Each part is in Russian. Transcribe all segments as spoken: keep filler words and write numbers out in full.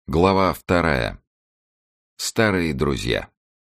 Глава вторая. Старые друзья.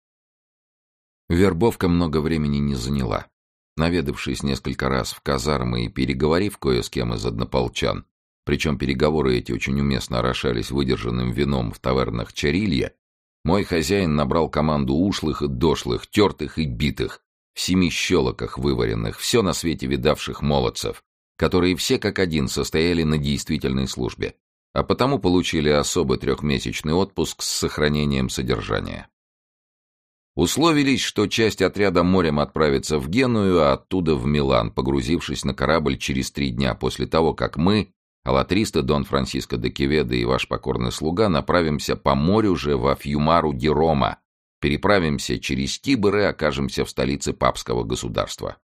Вербовка много времени не заняла. Наведавшись несколько раз в казармы и переговорив кое с кем из однополчан, причем переговоры эти очень уместно орошались выдержанным вином в тавернах Чарилья, мой хозяин набрал команду ушлых и дошлых, тертых и битых, в семи щелоках вываренных, все на свете видавших молодцев, которые все как один состояли на действительной службе, а потому получили особый трехмесячный отпуск с сохранением содержания. Условились, что часть отряда морем отправится в Геную, а оттуда в Милан, погрузившись на корабль через три дня после того, как мы, алатристы Дон Франсиско де Кеведо и ваш покорный слуга, направимся по морю же во Фьюмару ди Рома, переправимся через Тибр и окажемся в столице папского государства.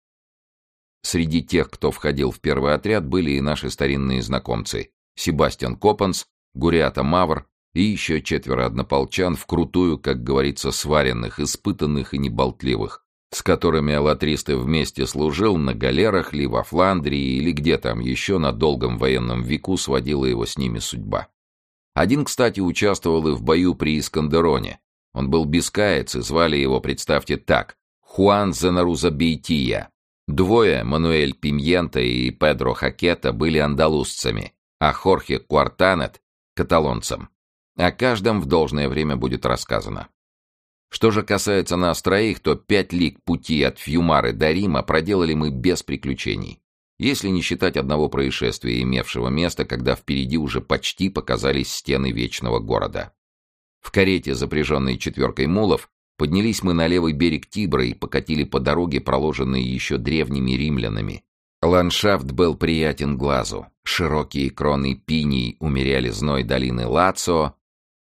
Среди тех, кто входил в первый отряд, были и наши старинные знакомцы Себастьян Копанс, Гуриата Мавр и еще четверо однополчан, вкрутую, как говорится, сваренных, испытанных и неболтливых, с которыми алатристы вместе служил на галерах ли во Фландрии или где там еще на долгом военном веку сводила его с ними судьба. Один, кстати, участвовал и в бою при Искандероне. Он был бискаец, и звали его, представьте так, Хуан Зенарузабейтия. Двое, Мануэль Пимьента и Педро Хакета, были андалузцами, а Хорхе Куартанет — каталонцем. О каждом в должное время будет рассказано. Что же касается нас троих, то пять лиг пути от Фьюмары до Рима проделали мы без приключений, если не считать одного происшествия, имевшего место, когда впереди уже почти показались стены вечного города. В карете, запряженной четверкой мулов, поднялись мы на левый берег Тибра и покатили по дороге, проложенной еще древними римлянами. Ландшафт был приятен глазу. Широкие кроны пиний умеряли зной долины Лацио,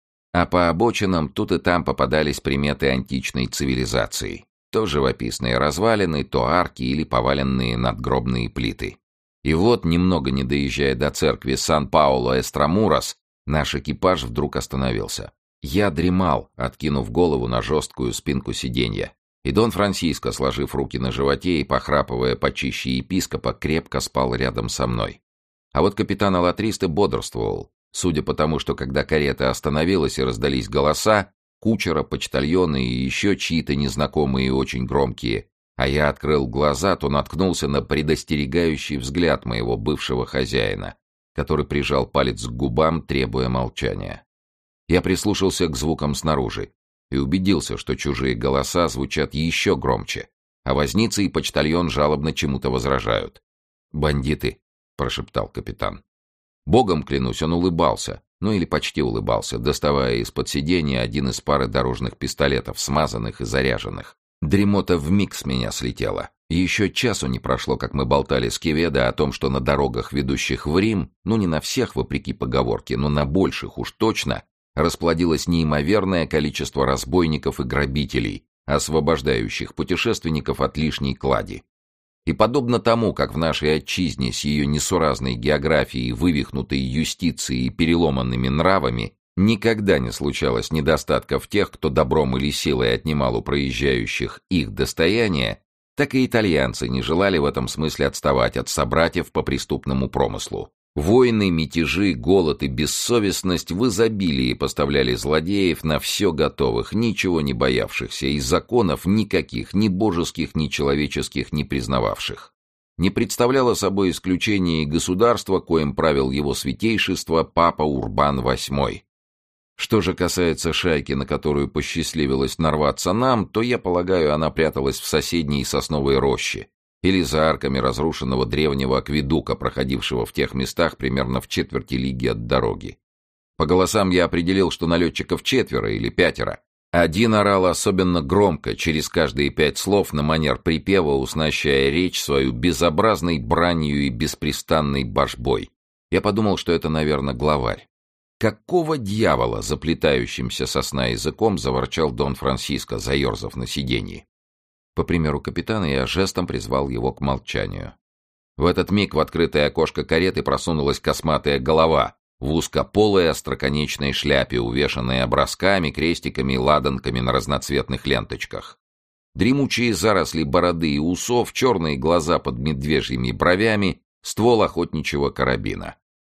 а по обочинам тут и там попадались приметы античной цивилизации. То живописные развалины, то арки или поваленные надгробные плиты. И вот, немного не доезжая до церкви Сан-Пауло-Эстрамурас, наш экипаж вдруг остановился. Я дремал, откинув голову на жесткую спинку сиденья. И Дон Франсиско, сложив руки на животе и похрапывая почище епископа, крепко спал рядом со мной. А вот капитан алатристы бодрствовал, судя по тому, что когда карета остановилась и раздались голоса, кучера, почтальоны и еще чьи-то незнакомые и очень громкие, а я открыл глаза, то наткнулся на предостерегающий взгляд моего бывшего хозяина, который прижал палец к губам, требуя молчания. Я прислушался к звукам снаружи и убедился, что чужие голоса звучат еще громче, а возница и почтальон жалобно чему-то возражают. «Бандиты», — прошептал капитан. Богом клянусь, он улыбался, ну или почти улыбался, доставая из-под сиденья один из пары дорожных пистолетов, смазанных и заряженных. Дремота вмиг с меня слетела. Еще часу не прошло, как мы болтали с Кеведо о том, что на дорогах, ведущих в Рим, ну не на всех, вопреки поговорке, но на больших уж точно, расплодилось неимоверное количество разбойников и грабителей, освобождающих путешественников от лишней клади. И подобно тому, как в нашей отчизне с ее несуразной географией, вывихнутой юстицией и переломанными нравами никогда не случалось недостатка в тех, кто добром или силой отнимал у проезжающих их достояние, так и итальянцы не желали в этом смысле отставать от собратьев по преступному промыслу. Войны, мятежи, голод и бессовестность в изобилии поставляли злодеев на все готовых, ничего не боявшихся и законов никаких, ни божеских, ни человеческих, не признававших. Не представляло собой исключение и государство, коим правил его святейшество папа Урбан восьмой. Что же касается шайки, на которую посчастливилось нарваться нам, то, я полагаю, она пряталась в соседней сосновой роще или за арками разрушенного древнего акведука, проходившего в тех местах примерно в четверти лиги от дороги. По голосам я определил, что налетчиков четверо или пятеро. Один орал особенно громко, через каждые пять слов на манер припева, уснащая речь свою безобразной бранью и беспрестанной божбой. Я подумал, что это, наверное, главарь. «Какого дьявола?» — заплетающимся со сна языком заворчал Дон Франсиско, заерзав на сиденье. По примеру капитана я жестом призвал его к молчанию. В этот миг в открытое окошко кареты просунулась косматая голова в узкополой остроконечной шляпе, увешанной образками, крестиками и ладанками на разноцветных ленточках. Дремучие заросли бороды и усов, черные глаза под медвежьими бровями, ствол охотничьего карабина.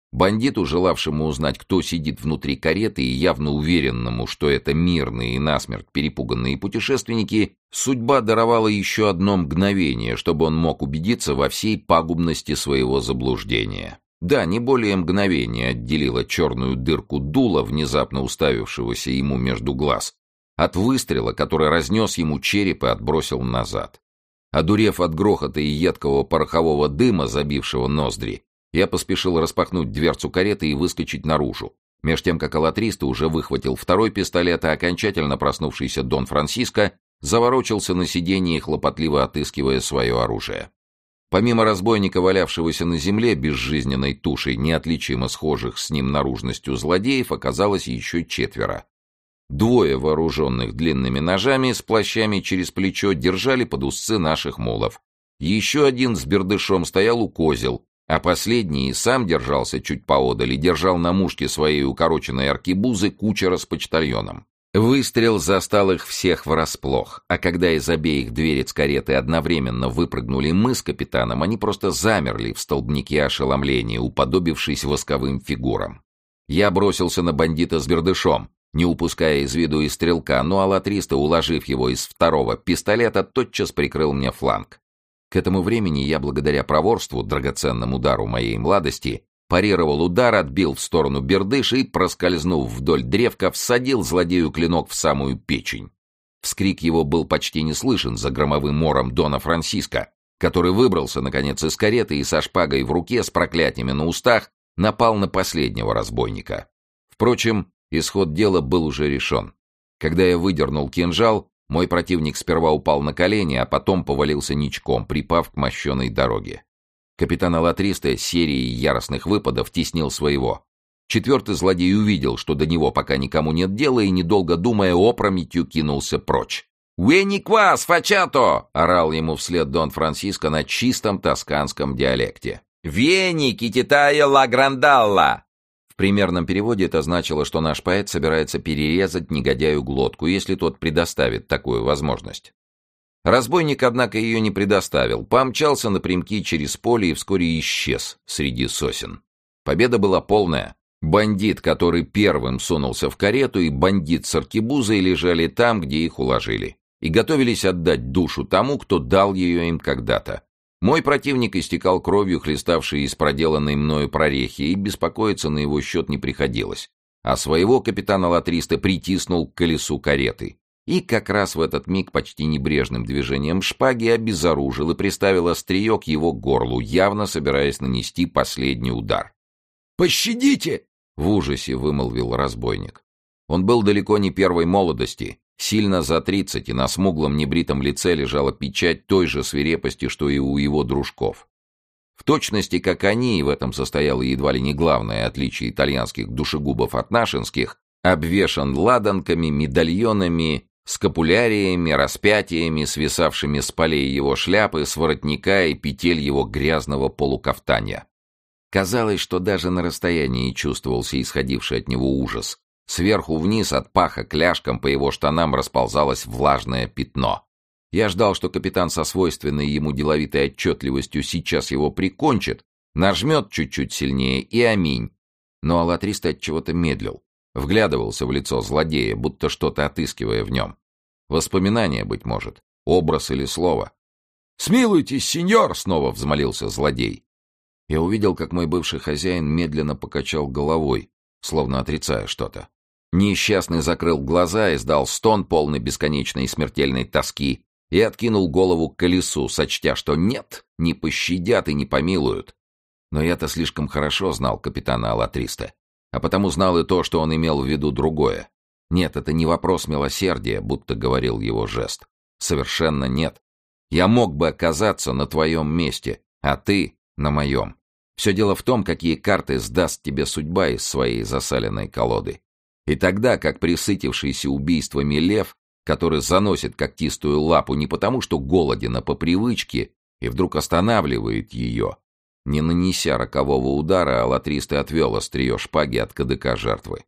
Бандиту, желавшему узнать, кто сидит внутри кареты, и явно уверенному, что это мирные и насмерть перепуганные путешественники, судьба даровала еще одно мгновение, чтобы он мог убедиться во всей пагубности своего заблуждения. Да, не более мгновения отделило черную дырку дула, внезапно уставившегося ему между глаз, от выстрела, который разнес ему череп и отбросил назад. Одурев от грохота и едкого порохового дыма, забившего ноздри, я поспешил распахнуть дверцу кареты и выскочить наружу, меж тем как алатристо уже выхватил второй пистолет, а окончательно проснувшийся Дон Франциско заворочился на сиденье, хлопотливо отыскивая свое оружие. Помимо разбойника, валявшегося на земле безжизненной тушей, неотличимо схожих с ним наружностью злодеев, оказалось еще четверо. Двое, вооруженных длинными ножами с плащами через плечо, держали под узцы наших мулов. Еще один с бердышом стоял у козел, а последний и сам держался чуть поодаль и держал на мушке своей укороченной аркебузы кучера с почтальоном. Выстрел застал их всех врасплох, а когда из обеих дверец кареты одновременно выпрыгнули мы с капитаном, они просто замерли в столбнике ошеломления, уподобившись восковым фигурам. Я бросился на бандита с бердышом, не упуская из виду и стрелка, но алатристо, уложив его из второго пистолета, тотчас прикрыл мне фланг. К этому времени я, благодаря проворству, драгоценному удару моей младости, парировал удар, отбил в сторону бердыш и, проскользнув вдоль древка, всадил злодею клинок в самую печень. Вскрик его был почти не слышен за громовым мором Дона Франциско, который выбрался, наконец, из кареты и со шпагой в руке, с проклятиями на устах, напал на последнего разбойника. Впрочем, исход дела был уже решен. Когда я выдернул кинжал, мой противник сперва упал на колени, а потом повалился ничком, припав к мощеной дороге. Капитан алатристо серией яростных выпадов теснил своего. Четвертый злодей увидел, что до него пока никому нет дела, и, недолго думая, опрометью кинулся прочь. «Уэни квас, фачато!» — орал ему вслед Дон Франциско на чистом тосканском диалекте. «Вени, кититая ла грандалла!» В примерном переводе это значило, что наш поэт собирается перерезать негодяю глотку, если тот предоставит такую возможность. Разбойник, однако, ее не предоставил, помчался напрямки через поле и вскоре исчез среди сосен. Победа была полная. Бандит, который первым сунулся в карету, и бандит с аркебузой лежали там, где их уложили, и готовились отдать душу тому, кто дал ее им когда-то. Мой противник истекал кровью, хлеставшей из проделанной мною прорехи, и беспокоиться на его счет не приходилось, а своего капитана алатристо притиснул к колесу кареты. И как раз в этот миг почти небрежным движением шпаги обезоружил и приставил острие к его горлу, явно собираясь нанести последний удар. «Пощадите!» — в ужасе вымолвил разбойник. Он был далеко не первой молодости, сильно за тридцать, и на смуглом небритом лице лежала печать той же свирепости, что и у его дружков. В точности, как они, и в этом состояло едва ли не главное отличие итальянских душегубов от нашинских, обвешан ладанками, медальонами, скапуляриями, распятиями, свисавшими с полей его шляпы, с воротника и петель его грязного полукафтанья. Казалось, что даже на расстоянии чувствовался исходивший от него ужас. Сверху вниз от паха к ляжкам по его штанам расползалось влажное пятно. Я ждал, что капитан со свойственной ему деловитой отчетливостью сейчас его прикончит, нажмет чуть-чуть сильнее и аминь. Но алатристо отчего-то медлил, вглядывался в лицо злодея, будто что-то отыскивая в нем. Воспоминание, быть может, образ или слово. «Смилуйтесь, сеньор!» — снова взмолился злодей. Я увидел, как мой бывший хозяин медленно покачал головой, словно отрицая что-то. Несчастный закрыл глаза, издал стон, полный бесконечной и смертельной тоски, и откинул голову к колесу, сочтя, что нет, не пощадят и не помилуют. Но я-то слишком хорошо знал капитана алатристо, а потому знал и то, что он имел в виду другое. Нет, это не вопрос милосердия, будто говорил его жест. Совершенно нет. Я мог бы оказаться на твоем месте, а ты на моем. Все дело в том, какие карты сдаст тебе судьба из своей засаленной колоды. И тогда, как присытившийся убийствами лев, который заносит когтистую лапу не потому, что голоден, а по привычке, и вдруг останавливает ее, не нанеся рокового удара, алатристо отвел острие шпаги от кадыка жертвы.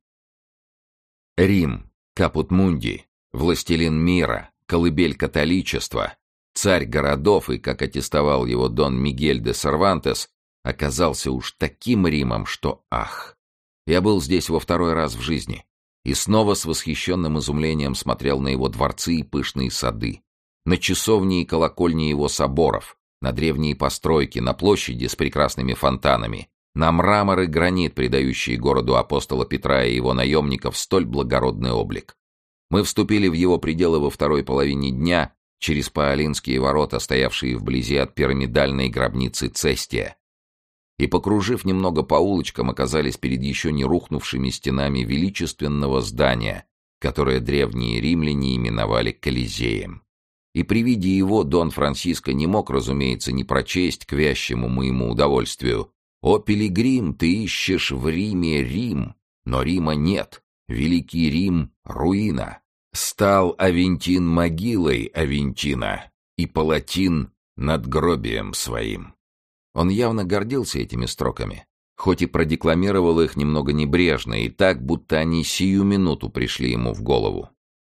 Рим, капут мунди, властелин мира, колыбель католичества, царь городов и, как аттестовал его Дон Мигель де Сервантес, оказался уж таким Римом, что ах! Я был здесь во второй раз в жизни и снова с восхищенным изумлением смотрел на его дворцы и пышные сады, на часовни и колокольни его соборов, на древние постройки, на площади с прекрасными фонтанами, на мрамор и гранит, придающие городу апостола Петра и его наемников столь благородный облик. Мы вступили в его пределы во второй половине дня через Паолинские ворота, стоявшие вблизи от пирамидальной гробницы Цестия, и, покружив немного по улочкам, оказались перед еще не рухнувшими стенами величественного здания, которое древние римляне именовали Колизеем. И при виде его Дон Франсиско не мог, разумеется, не прочесть к вящему моему удовольствию: «О, пилигрим, ты ищешь в Риме Рим, но Рима нет, великий Рим — руина. Стал Авентин могилой Авентина, и Палатин — надгробием своим». Он явно гордился этими строками, хоть и продекламировал их немного небрежно и так, будто они сию минуту пришли ему в голову.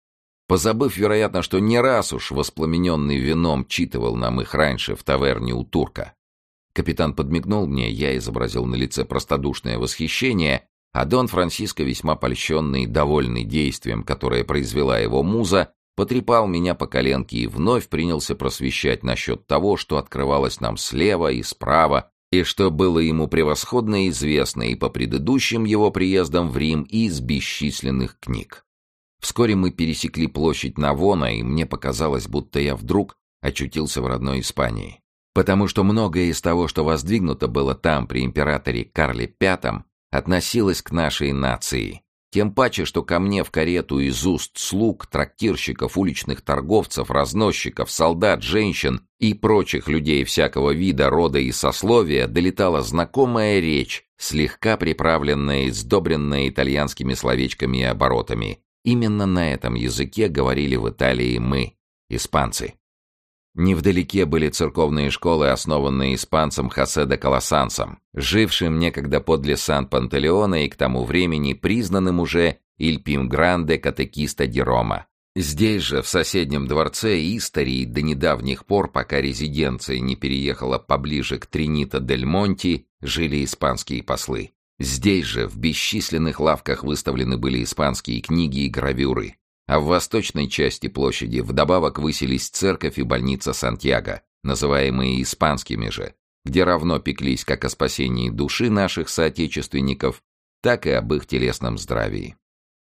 Позабыв, вероятно, что не раз уж воспламененный вином читывал нам их раньше в таверне у турка. Капитан подмигнул мне, я изобразил на лице простодушное восхищение, а Дон Франсиско, весьма польщенный и довольный действием, которое произвела его муза, потрепал меня по коленке и вновь принялся просвещать насчет того, что открывалось нам слева и справа, и что было ему превосходно известно и по предыдущим его приездам в Рим, и из бесчисленных книг. Вскоре мы пересекли площадь Навона, и мне показалось, будто я вдруг очутился в родной Испании. Потому что многое из того, что воздвигнуто было там при императоре Карле Пятом, относилось к нашей нации. Тем паче, что ко мне в карету из уст слуг, трактирщиков, уличных торговцев, разносчиков, солдат, женщин и прочих людей всякого вида, рода и сословия долетала знакомая речь, слегка приправленная и сдобренная итальянскими словечками и оборотами. Именно на этом языке говорили в Италии мы, испанцы. Невдалеке были церковные школы, основанные испанцем Хосе де Колосансом, жившим некогда подле Сан-Пантелеона и к тому времени признанным уже «Il più grande катехиста ди Рома». Здесь же, в соседнем дворце Истории, до недавних пор, пока резиденция не переехала поближе к Тринита-дель-Монти, жили испанские послы. Здесь же, в бесчисленных лавках выставлены были испанские книги и гравюры. А в восточной части площади вдобавок высились церковь и больница Сантьяго, называемые испанскими же, где равно пеклись как о спасении души наших соотечественников, так и об их телесном здравии.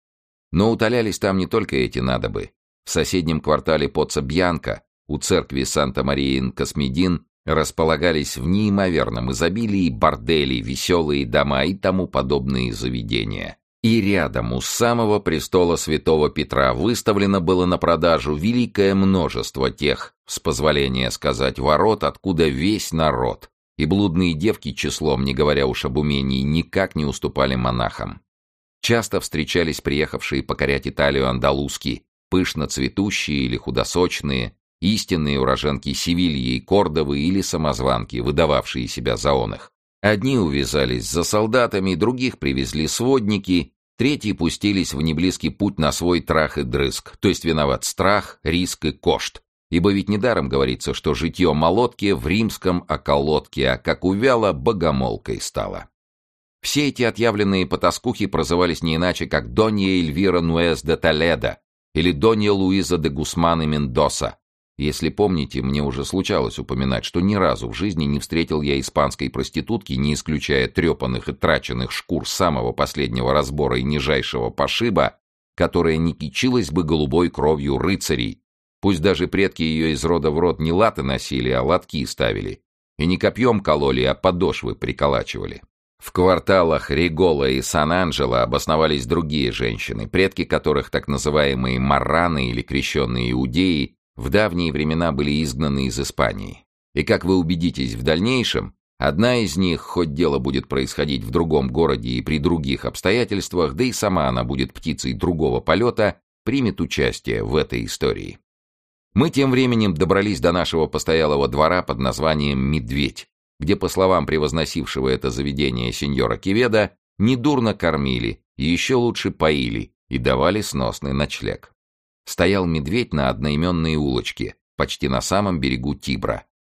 Но утолялись там не только эти надобы. В соседнем квартале Поцца-Бьянка, у церкви Санта-Мария-ин-Космедин, располагались в неимоверном изобилии бордели, веселые дома и тому подобные заведения. И рядом у самого престола святого Петра выставлено было на продажу великое множество тех, с позволения сказать, ворот, откуда весь народ, и блудные девки числом, не говоря уж об умении, никак не уступали монахам. Часто встречались приехавшие покорять Италию андалузки, пышно цветущие или худосочные, истинные уроженки Севильи и Кордовы или самозванки, выдававшие себя за оных. Одни увязались за солдатами, других привезли сводники, третьи пустились в неблизкий путь на свой трах и дрызг, то есть виноват страх, риск и кошт. Ибо ведь недаром говорится, что житье молотки в римском околотке, а как увяло, богомолкой стало. Все эти отъявленные потаскухи прозывались не иначе, как Донья Эльвира Нуэс де Толедо или Донья Луиза де Гусман и Мендоса. Если помните, мне уже случалось упоминать, что ни разу в жизни не встретил я испанской проститутки, не исключая трепанных и траченных шкур самого последнего разбора и нижайшего пошиба, которая не кичилась бы голубой кровью рыцарей. Пусть даже предки ее из рода в род не латы носили, а латки ставили. И не копьем кололи, а подошвы приколачивали. В кварталах Ригола и Сан-Анджело обосновались другие женщины, предки которых, так называемые марраны или крещенные иудеи, в давние времена были изгнаны из Испании. И как вы убедитесь в дальнейшем, одна из них, хоть дело будет происходить в другом городе и при других обстоятельствах, да и сама она будет птицей другого полета, примет участие в этой истории. Мы тем временем добрались до нашего постоялого двора под названием «Медведь», где, по словам превозносившего это заведение сеньора Кеведа, недурно кормили, еще лучше поили и давали сносный ночлег. Стоял медведь на одноименной улочке, почти на самом берегу Тибра,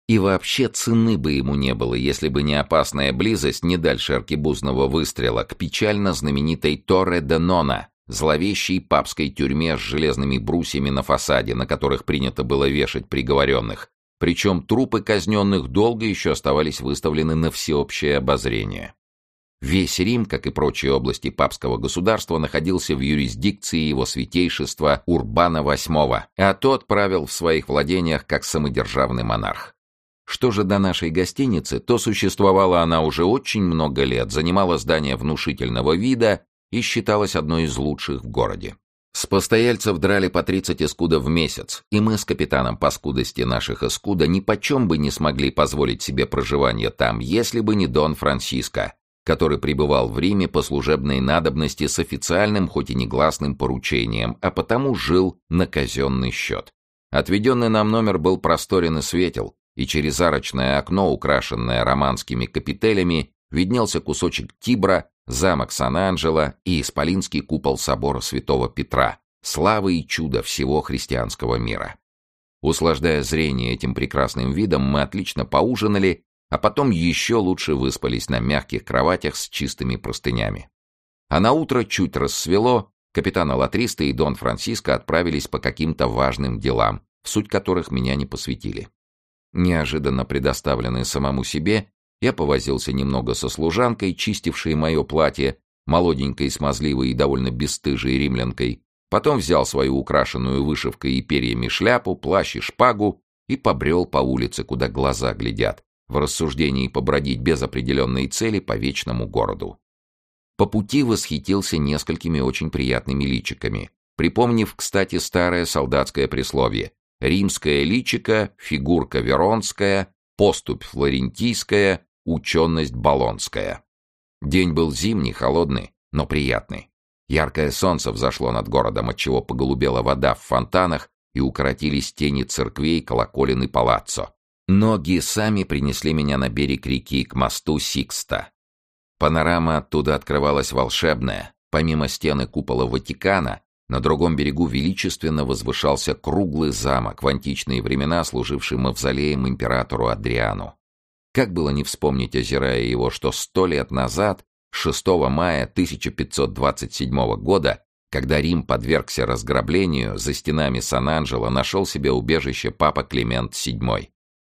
И вообще цены бы ему не было, если бы не опасная близость не дальше аркебузного выстрела к печально знаменитой Торре де Нона, зловещей папской тюрьме с железными брусьями на фасаде, на которых принято было вешать приговоренных. Причем трупы казненных долго еще оставались выставлены на всеобщее обозрение. Весь Рим, как и прочие области папского государства, находился в юрисдикции его святейшества Урбана восьмого, а тот правил в своих владениях как самодержавный монарх. Что же до нашей гостиницы, то существовала она уже очень много лет, занимала здание внушительного вида и считалась одной из лучших в городе. С постояльцев драли по тридцать эскуда в месяц, и мы с капитаном по скудости наших эскуда нипочем бы не смогли позволить себе проживание там, если бы не Дон Франсиско, который пребывал в Риме по служебной надобности с официальным, хоть и негласным поручением, а потому жил на казенный счет. Отведенный нам номер был просторен и светел, и через арочное окно, украшенное романскими капителями, виднелся кусочек Тибра, замок Сан-Анджело и исполинский купол собора святого Петра, слава и чудо всего христианского мира. Услаждая зрение этим прекрасным видом, мы отлично поужинали, а потом еще лучше выспались на мягких кроватях с чистыми простынями. А наутро чуть рассвело, капитан Алатриста и Дон Франсиско отправились по каким-то важным делам, в суть которых меня не посвятили. Неожиданно предоставленный самому себе, я повозился немного со служанкой, чистившей мое платье, молоденькой, смазливой и довольно бесстыжей римлянкой, потом взял свою украшенную вышивкой и перьями шляпу, плащ и шпагу и побрел по улице, куда глаза глядят, в рассуждении побродить без определенной цели по вечному городу. По пути восхитился несколькими очень приятными личиками, припомнив, кстати, старое солдатское присловие: римское личико, фигурка веронская, поступь флорентийская, ученость болонская. День был зимний, холодный, но приятный. Яркое солнце взошло над городом, отчего поголубела вода в фонтанах и укоротились тени церквей, колоколен и палаццо. Ноги сами принесли меня на берег реки к мосту Сикста. Панорама оттуда открывалась волшебная. Помимо стены купола Ватикана, на другом берегу величественно возвышался круглый замок, в античные времена служивший мавзолеем императору Адриану. Как было не вспомнить, озирая его, что сто лет назад, шестого мая тысяча пятьсот двадцать седьмого года, когда Рим подвергся разграблению, за стенами Сан-Анджело нашел себе убежище папа Климент седьмой.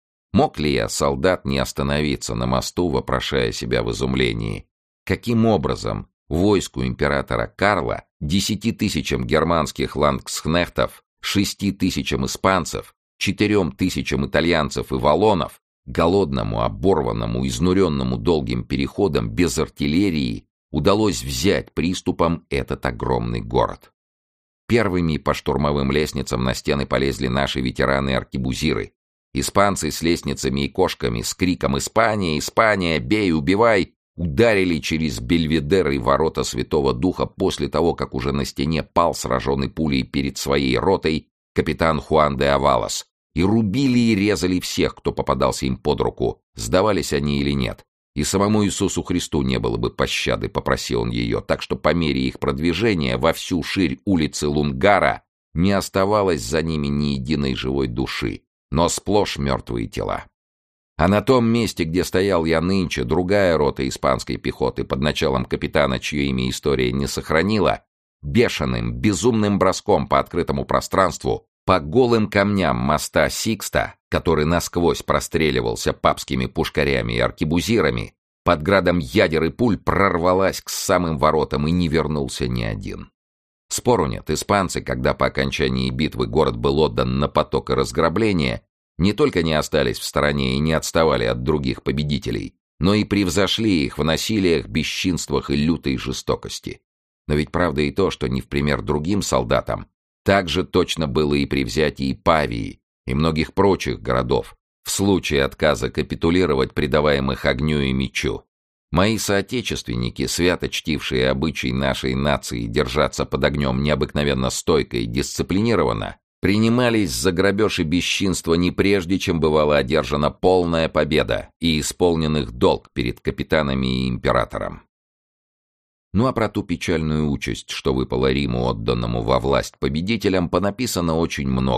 Мог ли я, солдат, не остановиться на мосту, вопрошая себя в изумлении? Каким образом войску императора Карла, десяти тысячам германских ландскнехтов, шести тысячам испанцев, четырем тысячам итальянцев и валлонов, голодному, оборванному, изнуренному долгим переходом, без артиллерии, удалось взять приступом этот огромный город? Первыми по штурмовым лестницам на стены полезли наши ветераны-аркебузиры. Испанцы с лестницами и кошками, с криком «Испания! Испания! Бей! Убивай!» ударили через бельведер и ворота Святого Духа после того, как уже на стене пал сраженный пулей перед своей ротой капитан Хуан де Авалос, и рубили и резали всех, кто попадался им под руку, сдавались они или нет. И самому Иисусу Христу не было бы пощады, попросил он ее, так что по мере их продвижения во всю ширь улицы Лунгара не оставалось за ними ни единой живой души, но сплошь мертвые тела. А на том месте, где стоял я нынче, другая рота испанской пехоты под началом капитана, чье имя история не сохранила, бешеным, безумным броском по открытому пространству, по голым камням моста Сикста, который насквозь простреливался папскими пушкарями и аркебузирами, под градом ядер и пуль прорвалась к самым воротам и не вернулся ни один. Спору нет, испанцы, когда по окончании битвы город был отдан на поток и разграбление, не только не остались в стороне и не отставали от других победителей, но и превзошли их в насилиях, бесчинствах и лютой жестокости. Но ведь правда и то, что не в пример другим солдатам, так же точно было и при взятии Павии и многих прочих городов, в случае отказа капитулировать, предаваемых огню и мечу. Мои соотечественники, свято чтившие обычай нашей нации держаться под огнем необыкновенно стойко и дисциплинированно, принимались за грабеж и бесчинство не прежде, чем бывала одержана полная победа и исполнен их долг перед капитанами и императором. Ну а про ту печальную участь, что выпала Риму, отданному во власть победителям, понаписано очень много,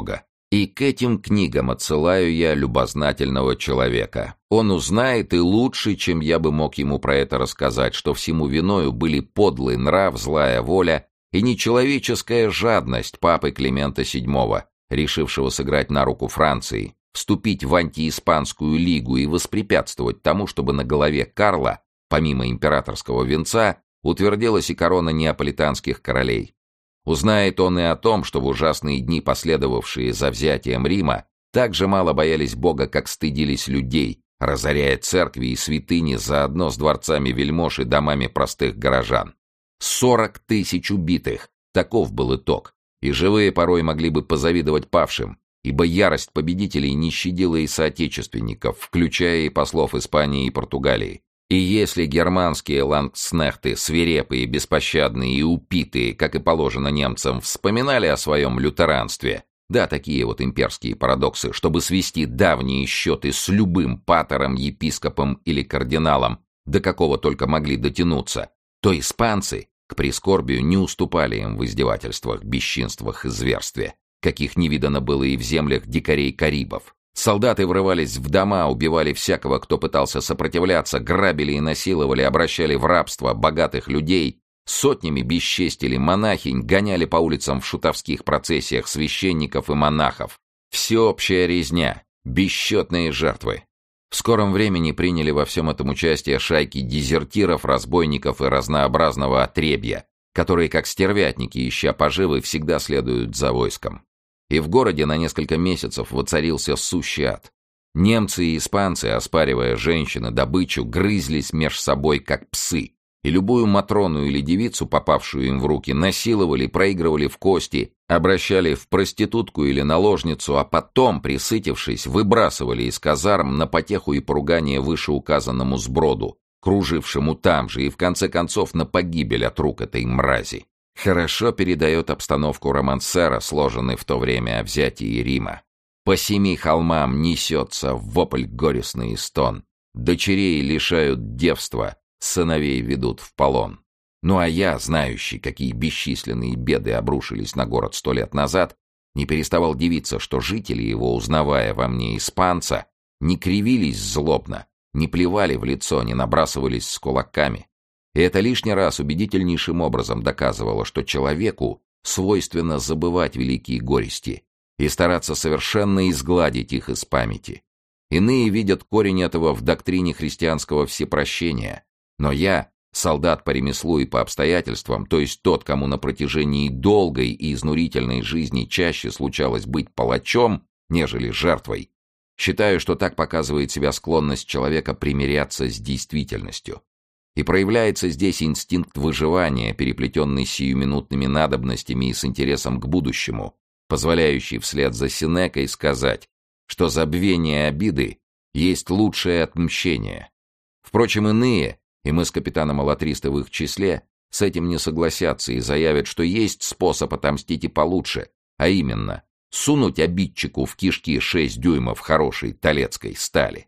И к этим книгам отсылаю я любознательного человека. Он узнает и лучше, чем я бы мог ему про это рассказать, что всему виною были подлый нрав, злая воля и нечеловеческая жадность папы Климента седьмого, решившего сыграть на руку Франции, вступить в антииспанскую лигу и воспрепятствовать тому, чтобы на голове Карла, помимо императорского венца, утвердилась и корона неаполитанских королей. Узнает он и о том, что в ужасные дни, последовавшие за взятием Рима, так же мало боялись Бога, как стыдились людей, разоряя церкви и святыни заодно с дворцами вельмож и домами простых горожан. Сорок тысяч убитых — таков был итог, и живые порой могли бы позавидовать павшим, ибо ярость победителей не щадила и соотечественников, включая и послов Испании и Португалии. И если германские ландскнехты, свирепые, беспощадные и упитые, как и положено немцам, вспоминали о своем лютеранстве, да, такие вот имперские парадоксы, чтобы свести давние счеты с любым патером, епископом или кардиналом, до какого только могли дотянуться, то испанцы, к прискорбию, не уступали им в издевательствах, бесчинствах и зверстве, каких не видано было и в землях дикарей-карибов. Солдаты врывались в дома, убивали всякого, кто пытался сопротивляться, грабили и насиловали, обращали в рабство богатых людей, сотнями бесчестили монахинь, гоняли по улицам в шутовских процессиях священников и монахов. Всеобщая резня, бесчетные жертвы. В скором времени приняли во всем этом участие шайки дезертиров, разбойников и разнообразного отребья, которые, как стервятники, ища поживы, всегда следуют за войском. И в городе на несколько месяцев воцарился сущий ад. Немцы и испанцы, оспаривая женщин и добычу, грызлись меж собой, как псы, и любую матрону или девицу, попавшую им в руки, насиловали, проигрывали в кости, обращали в проститутку или наложницу, а потом, присытившись, выбрасывали из казарм на потеху и поругание вышеуказанному сброду, кружившему там же, и в конце концов на погибель от рук этой мрази. Хорошо передает обстановку роман Сера, сложенный в то время о взятии Рима. По семи холмам несется вопль горестный и стон. Дочерей лишают девства, сыновей ведут в полон. Ну а я, знающий, какие бесчисленные беды обрушились на город сто лет назад, не переставал дивиться, что жители его, узнавая во мне испанца, не кривились злобно, не плевали в лицо, не набрасывались с кулаками. И это лишний раз убедительнейшим образом доказывало, что человеку свойственно забывать великие горести и стараться совершенно изгладить их из памяти. Иные видят корень этого в доктрине христианского всепрощения, но я, солдат по ремеслу и по обстоятельствам, то есть тот, кому на протяжении долгой и изнурительной жизни чаще случалось быть палачом, нежели жертвой, считаю, что так показывает себя склонность человека примиряться с действительностью. И проявляется здесь инстинкт выживания, переплетенный сиюминутными надобностями и с интересом к будущему, позволяющий вслед за Сенекой сказать, что забвение обиды есть лучшее отмщение. Впрочем, иные, и мы с капитаном Алатристо в их числе, с этим не согласятся и заявят, что есть способ отомстить и получше, а именно сунуть обидчику в кишки шесть дюймов хорошей толецкой стали.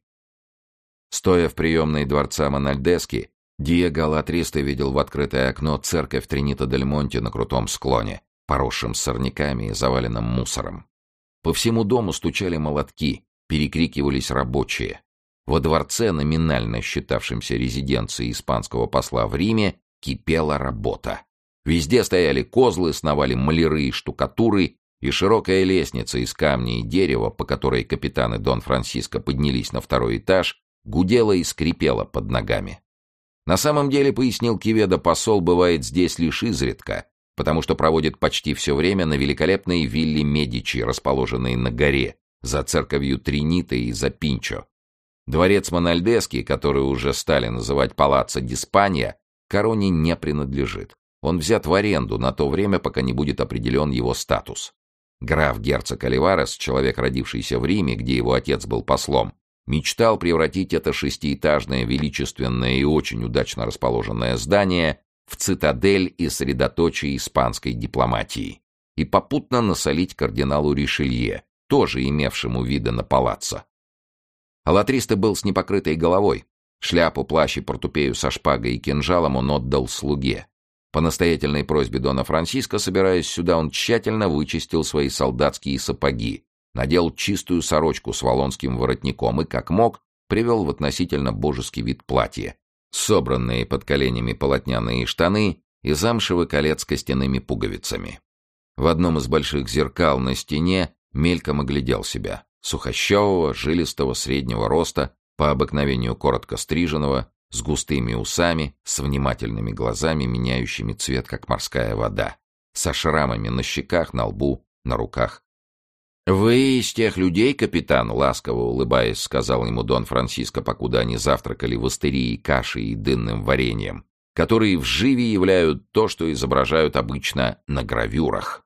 Стоя в приемной дворца Мональдески, Диего Алатристо видел в открытое окно церковь Тринита-дель-Монте на крутом склоне, поросшем сорняками и заваленном мусором. По всему дому стучали молотки, перекрикивались рабочие. Во дворце, номинально считавшемся резиденцией испанского посла в Риме, кипела работа. Везде стояли козлы, сновали маляры и штукатуры, и широкая лестница из камня и дерева, по которой капитан и Дон Франсиско поднялись на второй этаж, гудела и скрипела под ногами. На самом деле, пояснил Кеведо, посол бывает здесь лишь изредка, потому что проводит почти все время на великолепной вилле Медичи, расположенной на горе, за церковью Тринита и за Пинчо. Дворец Мональдески, который уже стали называть Палаццо д'Испанья, короне не принадлежит. Он взят в аренду на то время, пока не будет определен его статус. Граф-герцог Оливарес, человек, родившийся в Риме, где его отец был послом, мечтал превратить это шестиэтажное, величественное и очень удачно расположенное здание в цитадель и средоточие испанской дипломатии и попутно насолить кардиналу Ришелье, тоже имевшему виды на палаццо. Алатристо был с непокрытой головой. Шляпу, плащ и портупею со шпагой и кинжалом он отдал слуге. По настоятельной просьбе Дона Франсиско, собираясь сюда, он тщательно вычистил свои солдатские сапоги, надел чистую сорочку с валлонским воротником и, как мог, привел в относительно божеский вид платье, собранные под коленями полотняные штаны и замшевый колец с костяными пуговицами. В одном из больших зеркал на стене мельком оглядел себя, сухощавого, жилистого, среднего роста, по обыкновению коротко стриженного, с густыми усами, с внимательными глазами, меняющими цвет, как морская вода, со шрамами на щеках, на лбу, на руках. «Вы из тех людей, капитан?» — ласково улыбаясь, сказал ему Дон Франсиско, покуда они завтракали в остерии кашей и дынным вареньем, которые вживе являют то, что изображают обычно на гравюрах.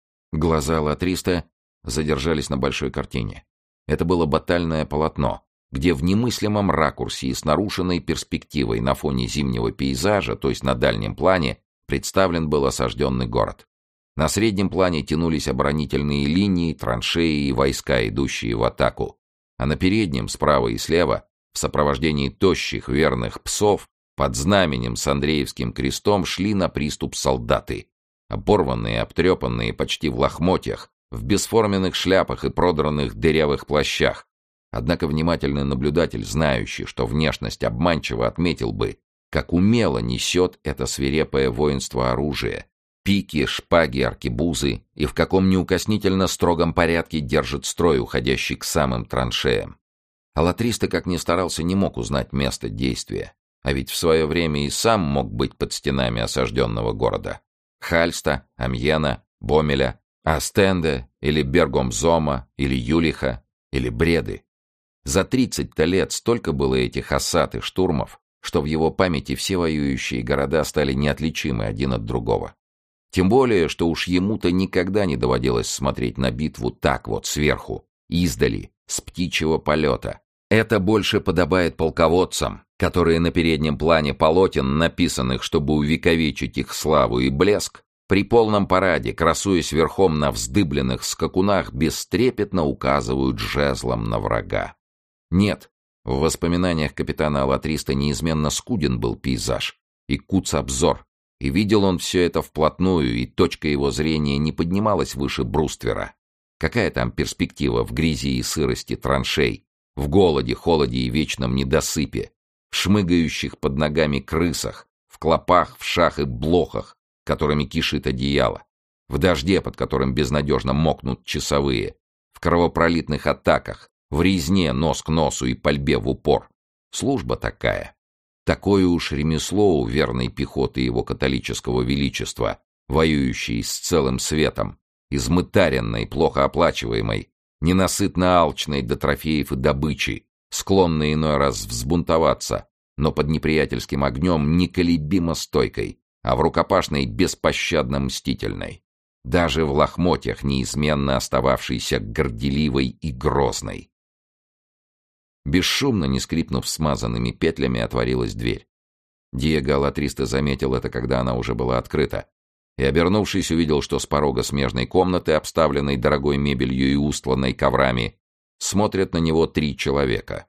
Глаза Латриста задержались на большой картине. Это было батальное полотно, где в немыслимом ракурсе и с нарушенной перспективой на фоне зимнего пейзажа, то есть на дальнем плане, представлен был осажденный город. На среднем плане тянулись оборонительные линии, траншеи и войска, идущие в атаку. А на переднем, справа и слева, в сопровождении тощих верных псов, под знаменем с Андреевским крестом шли на приступ солдаты. Оборванные, обтрепанные, почти в лохмотьях, в бесформенных шляпах и продранных дырявых плащах. Однако внимательный наблюдатель, знающий, что внешность обманчиво, отметил бы, как умело несет это свирепое воинство оружие. Пики, шпаги, аркебузы, и в каком неукоснительно строгом порядке держит строй, уходящий к самым траншеям. А Латриста, как ни старался, не мог узнать место действия. А ведь в свое время и сам мог быть под стенами осажденного города. Хальста, Амьена, Бомеля, Астенде, или Бергомзома, или Юлиха, или Бреды. За тридцать-то лет столько было этих осад и штурмов, что в его памяти все воюющие города стали неотличимы один от другого. Тем более, что уж ему-то никогда не доводилось смотреть на битву так вот, сверху, издали, с птичьего полета. Это больше подобает полководцам, которые на переднем плане полотен, написанных, чтобы увековечить их славу и блеск, при полном параде, красуясь верхом на вздыбленных скакунах, бестрепетно указывают жезлом на врага. Нет, в воспоминаниях капитана Латриста неизменно скуден был пейзаж и куц обзор, и видел он все это вплотную, и точка его зрения не поднималась выше бруствера. Какая там перспектива в грязи и сырости траншей, в голоде, холоде и вечном недосыпе, в шмыгающих под ногами крысах, в клопах, вшах и блохах, которыми кишит одеяло, в дожде, под которым безнадежно мокнут часовые, в кровопролитных атаках, в резне нос к носу и пальбе в упор. Служба такая. Такое уж ремесло у верной пехоты его католического величества, воюющей с целым светом, измытаренной, плохо оплачиваемой, ненасытно алчной до трофеев и добычи, склонной иной раз взбунтоваться, но под неприятельским огнем неколебимо стойкой, а в рукопашной беспощадно мстительной, даже в лохмотьях неизменно остававшейся горделивой и грозной. Бесшумно, не скрипнув смазанными петлями, отворилась дверь. Диего Латриста заметил это, когда она уже была открыта, и, обернувшись, увидел, что с порога смежной комнаты, обставленной дорогой мебелью и устланной коврами, смотрят на него три человека.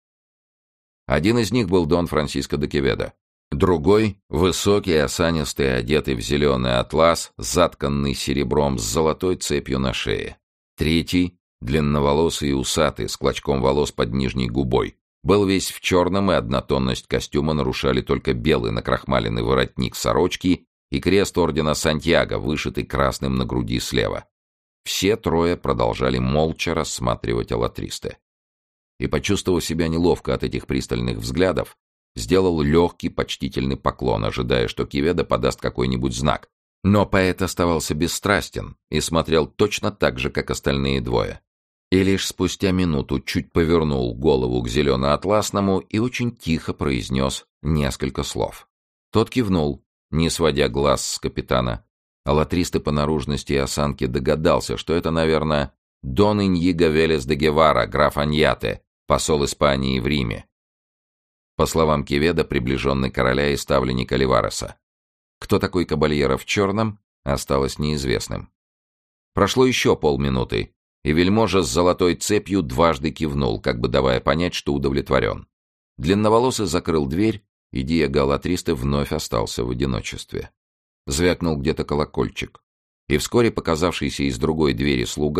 Один из них был Дон Франсиско де Кеведо. Другой — высокий, осанистый, одетый в зеленый атлас, затканный серебром с золотой цепью на шее. Третий — длинноволосый и усатый, с клочком волос под нижней губой. Был весь в черном, и однотонность костюма нарушали только белый накрахмаленный воротник сорочки и крест ордена Сантьяго, вышитый красным на груди слева. Все трое продолжали молча рассматривать Алатристе. И, почувствовав себя неловко от этих пристальных взглядов, сделал легкий почтительный поклон, ожидая, что Кеведо подаст какой-нибудь знак. Но поэт оставался бесстрастен и смотрел точно так же, как остальные двое. И лишь спустя минуту чуть повернул голову к зелено-атласному и очень тихо произнес несколько слов. Тот кивнул, не сводя глаз с капитана. Алатристе по наружности и осанке догадался, что это, наверное, Дон Иньиго Велес де Гевара, граф Аньяте, посол Испании в Риме. По словам Кеведо, приближенный короля и ставленник Оливареса. Кто такой кабальеро в черном, осталось неизвестным. Прошло еще полминуты, и вельможа с золотой цепью дважды кивнул, как бы давая понять, что удовлетворен. Длинноволосый закрыл дверь, и Диего Латристе вновь остался в одиночестве. Звякнул где-то колокольчик, и вскоре показавшийся из другой двери слуга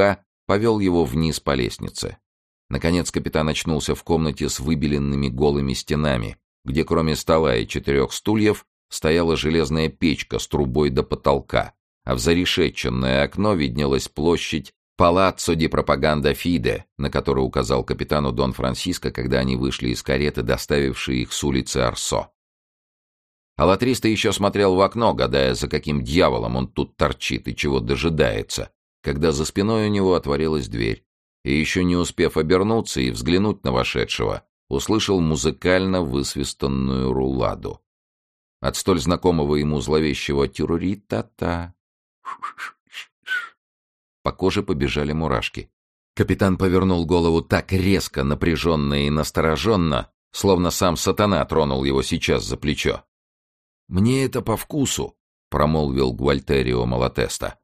повел его вниз по лестнице. Наконец капитан очнулся в комнате с выбеленными голыми стенами, где кроме стола и четырех стульев стояла железная печка с трубой до потолка, а в зарешетченное окно виднелась площадь Палаццо ди Пропаганда Фиде, на который указал капитану Дон Франсиско, когда они вышли из кареты, доставившей их с улицы Арсо. Алатристо еще смотрел в окно, гадая, за каким дьяволом он тут торчит и чего дожидается, когда за спиной у него отворилась дверь, и еще не успев обернуться и взглянуть на вошедшего, услышал музыкально высвистанную руладу. От столь знакомого ему зловещего тюрури-та-та по коже побежали мурашки. Капитан повернул голову так резко, напряженно и настороженно, словно сам сатана тронул его сейчас за плечо. «Мне это по вкусу», — промолвил Гуальтерио Малатеста.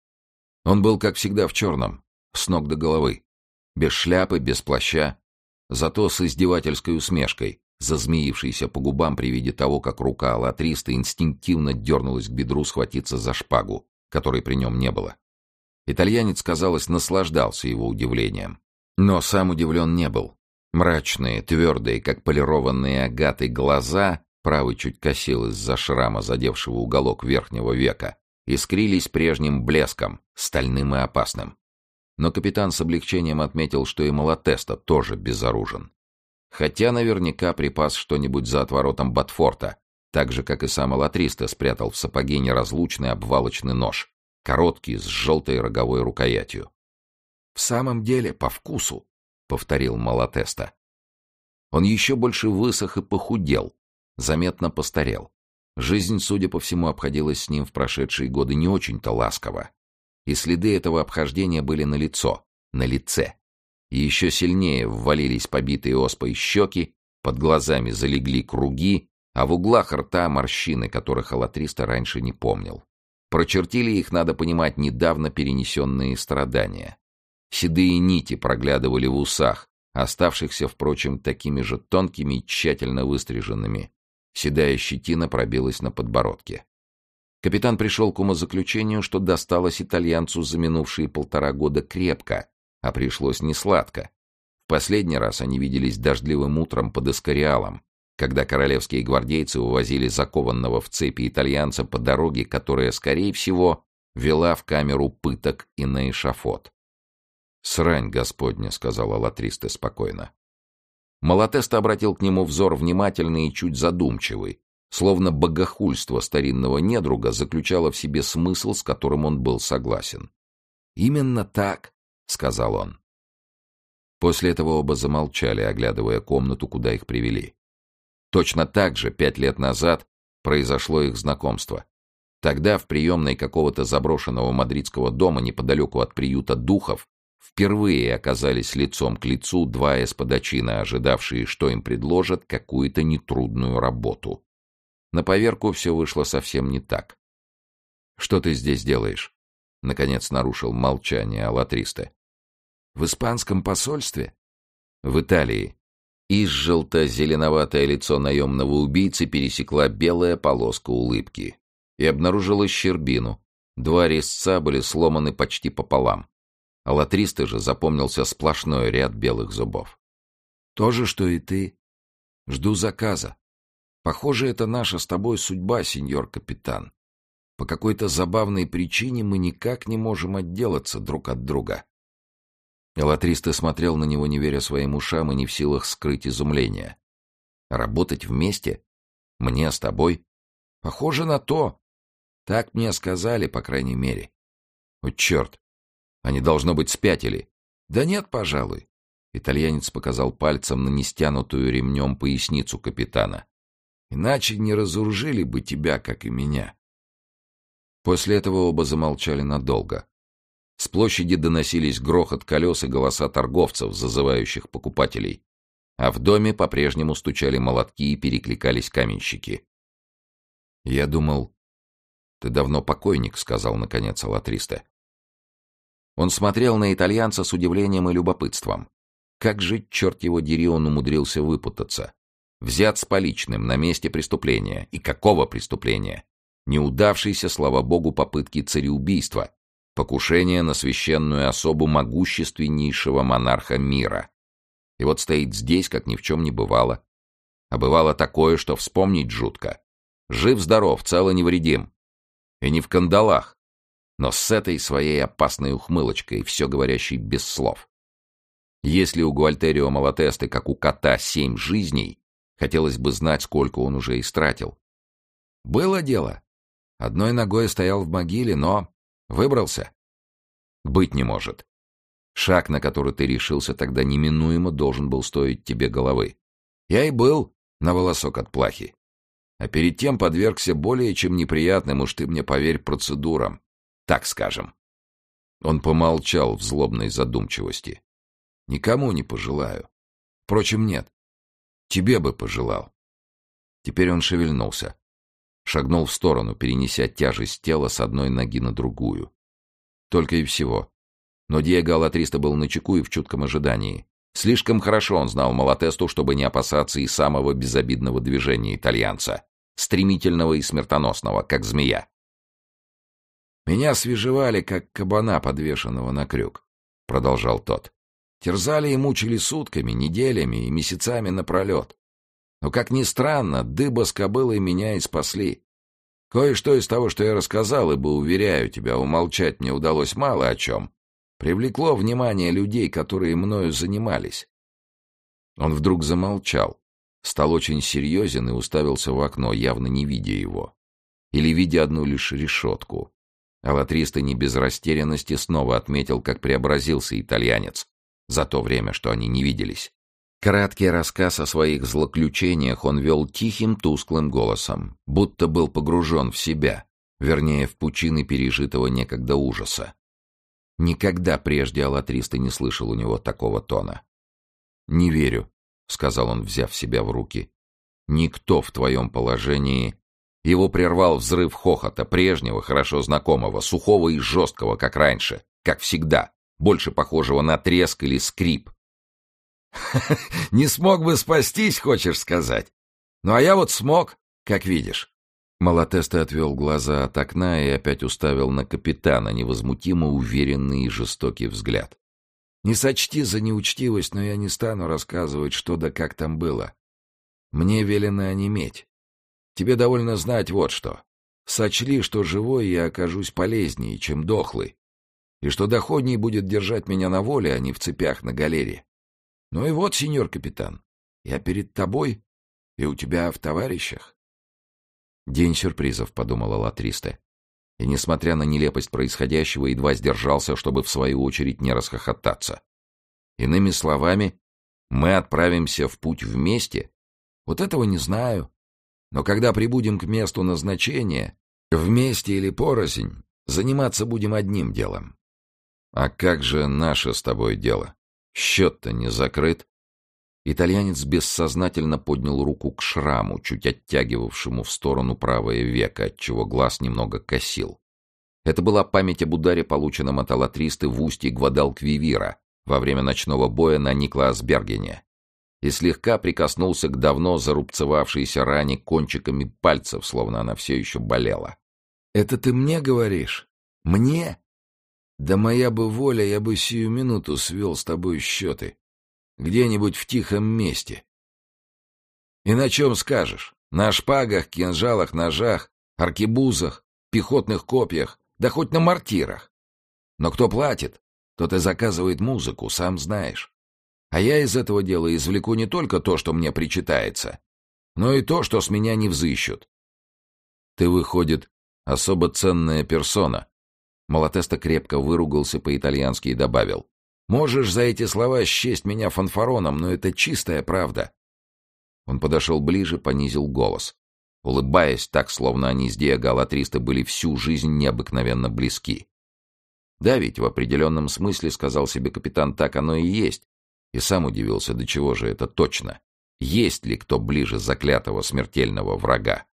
Он был, как всегда, в черном, с ног до головы, без шляпы, без плаща, зато с издевательской усмешкой, зазмеившейся по губам при виде того, как рука Алатриста инстинктивно дернулась к бедру схватиться за шпагу, которой при нем не было. Итальянец, казалось, наслаждался его удивлением. Но сам удивлен не был. Мрачные, твердые, как полированные агатой глаза, правый чуть косил из-за шрама, задевшего уголок верхнего века, искрились прежним блеском, стальным и опасным. Но капитан с облегчением отметил, что и Малатеста тоже безоружен. Хотя наверняка припас что-нибудь за отворотом Ботфорта, так же, как и сам Алатристо спрятал в сапоге неразлучный обвалочный нож, короткий, с желтой роговой рукоятью. «В самом деле, по вкусу», — повторил Малатеста. Он еще больше высох и похудел, заметно постарел. Жизнь, судя по всему, обходилась с ним в прошедшие годы не очень-то ласково. И следы этого обхождения были налицо, на лице. И еще сильнее ввалились побитые оспой щеки, под глазами залегли круги, а в углах рта морщины, которых Алатристо раньше не помнил. Прочертили их, надо понимать, недавно перенесенные страдания. Седые нити проглядывали в усах, оставшихся, впрочем, такими же тонкими и тщательно выстриженными. Седая щетина пробилась на подбородке. Капитан пришел к умозаключению, что досталось итальянцу за минувшие полтора года крепко, а пришлось несладко. В последний раз они виделись дождливым утром под Эскориалом, когда королевские гвардейцы увозили закованного в цепи итальянца по дороге, которая, скорее всего, вела в камеру пыток и на эшафот. «Срань Господня», — сказал Алатристо спокойно. Малатеста обратил к нему взор внимательный и чуть задумчивый, словно богохульство старинного недруга заключало в себе смысл, с которым он был согласен. «Именно так», — сказал он. После этого оба замолчали, оглядывая комнату, куда их привели. Точно так же пять лет назад произошло их знакомство. Тогда в приемной какого-то заброшенного мадридского дома неподалеку от приюта духов впервые оказались лицом к лицу два эспадачина, ожидавшие, что им предложат какую-то нетрудную работу. На поверку все вышло совсем не так. «Что ты здесь делаешь?» — наконец нарушил молчание Алатристо. «В испанском посольстве?» «В Италии». Изжелто-зеленоватое лицо наемного убийцы пересекла белая полоска улыбки и обнаружила щербину. Два резца были сломаны почти пополам. Алатристо же запомнился сплошной ряд белых зубов. «То же, что и ты. Жду заказа. Похоже, это наша с тобой судьба, сеньор капитан. По какой-то забавной причине мы никак не можем отделаться друг от друга». Алатристо смотрел на него, не веря своим ушам и не в силах скрыть изумление. «Работать вместе? Мне с тобой?» «Похоже на то. Так мне сказали, по крайней мере». «О, черт! Они, должно быть, спятили». «Да нет, пожалуй». Итальянец показал пальцем на нестянутую ремнем поясницу капитана. «Иначе не разоружили бы тебя, как и меня». После этого оба замолчали надолго. С площади доносились грохот колес и голоса торговцев, зазывающих покупателей. А в доме по-прежнему стучали молотки и перекликались каменщики. «Я думал, ты давно покойник», — сказал наконец Алатристо. Он смотрел на итальянца с удивлением и любопытством. Как же, черт его дери, он умудрился выпутаться. Взят с поличным на месте преступления. И какого преступления? Неудавшейся, слава богу, попытки цареубийства. Покушение на священную особу могущественнейшего монарха мира. И вот стоит здесь, как ни в чем не бывало. А бывало такое, что вспомнить жутко. Жив-здоров, цел и невредим. И не в кандалах, но с этой своей опасной ухмылочкой, все говорящей без слов. Если у Гуальтерио Малатесты, как у кота, семь жизней, хотелось бы знать, сколько он уже истратил. Было дело. Одной ногой стоял в могиле, но выбрался. Быть не может. Шаг, на который ты решился, тогда неминуемо должен был стоить тебе головы. Я и был на волосок от плахи. А перед тем подвергся более чем неприятным, уж ты мне поверь, процедурам. Так скажем. Он помолчал в злобной задумчивости. Никому не пожелаю. Впрочем, нет. Тебе бы пожелал. Теперь он шевельнулся. Шагнул в сторону, перенеся тяжесть тела с одной ноги на другую. Только и всего. Но Диего Алатриста был начеку и в чутком ожидании. Слишком хорошо он знал Малатесту, чтобы не опасаться и самого безобидного движения итальянца, стремительного и смертоносного, как змея. «Меня свежевали, как кабана, подвешенного на крюк», — продолжал тот. «Терзали и мучили сутками, неделями и месяцами напролет. Но, как ни странно, дыба с кобылой меня и спасли. Кое-что из того, что я рассказал, ибо, уверяю тебя, умолчать мне удалось мало о чем, привлекло внимание людей, которые мною занимались». Он вдруг замолчал, стал очень серьезен и уставился в окно, явно не видя его. Или видя одну лишь решетку. Алатриста не без растерянности снова отметил, как преобразился итальянец за то время, что они не виделись. Краткий рассказ о своих злоключениях он вел тихим, тусклым голосом, будто был погружен в себя, вернее, в пучины пережитого некогда ужаса. Никогда прежде Алатриста не слышал у него такого тона. «Не верю», — сказал он, взяв себя в руки. «Никто в твоем положении...» Его прервал взрыв хохота, прежнего, хорошо знакомого, сухого и жесткого, как раньше, как всегда, больше похожего на треск или скрип. «Не смог бы спастись, хочешь сказать? Ну а я вот смог, как видишь». Малатеста отвел глаза от окна и опять уставил на капитана невозмутимо уверенный и жестокий взгляд. «Не сочти за неучтивость, но я не стану рассказывать, что да как там было. Мне велено онеметь. Тебе довольно знать вот что. Сочли, что живой я окажусь полезнее, чем дохлый, и что доходней будет держать меня на воле, а не в цепях на галере. Ну и вот, сеньор капитан, я перед тобой и у тебя в товарищах». «День сюрпризов», — подумал Алатриста. И, несмотря на нелепость происходящего, едва сдержался, чтобы в свою очередь не расхохотаться. Иными словами, мы отправимся в путь вместе? Вот этого не знаю. Но когда прибудем к месту назначения, вместе или порознь, заниматься будем одним делом. А как же наше с тобой дело? Счет-то не закрыт. Итальянец бессознательно поднял руку к шраму, чуть оттягивавшему в сторону правое веко, отчего глаз немного косил. Это была память об ударе, полученном от Алатристы в устье Гвадалквивира во время ночного боя на Никлаасбергене, и слегка прикоснулся к давно зарубцевавшейся ране кончиками пальцев, словно она все еще болела. «Это ты мне говоришь? Мне? Да моя бы воля, я бы сию минуту свел с тобой счеты. Где-нибудь в тихом месте. И на чем скажешь? На шпагах, кинжалах, ножах, аркебузах, пехотных копьях, да хоть на мортирах. Но кто платит, тот и заказывает музыку, сам знаешь. А я из этого дела извлеку не только то, что мне причитается, но и то, что с меня не взыщут. Ты, выходит, особо ценная персона». Малатеста крепко выругался по-итальянски и добавил: «Можешь за эти слова счесть меня фанфароном, но это чистая правда». Он подошел ближе, понизил голос, улыбаясь так, словно они с Диего Алатриста были всю жизнь необыкновенно близки. Да, ведь в определенном смысле, сказал себе капитан, так оно и есть, и сам удивился, до чего же это точно. Есть ли кто ближе заклятого смертельного врага?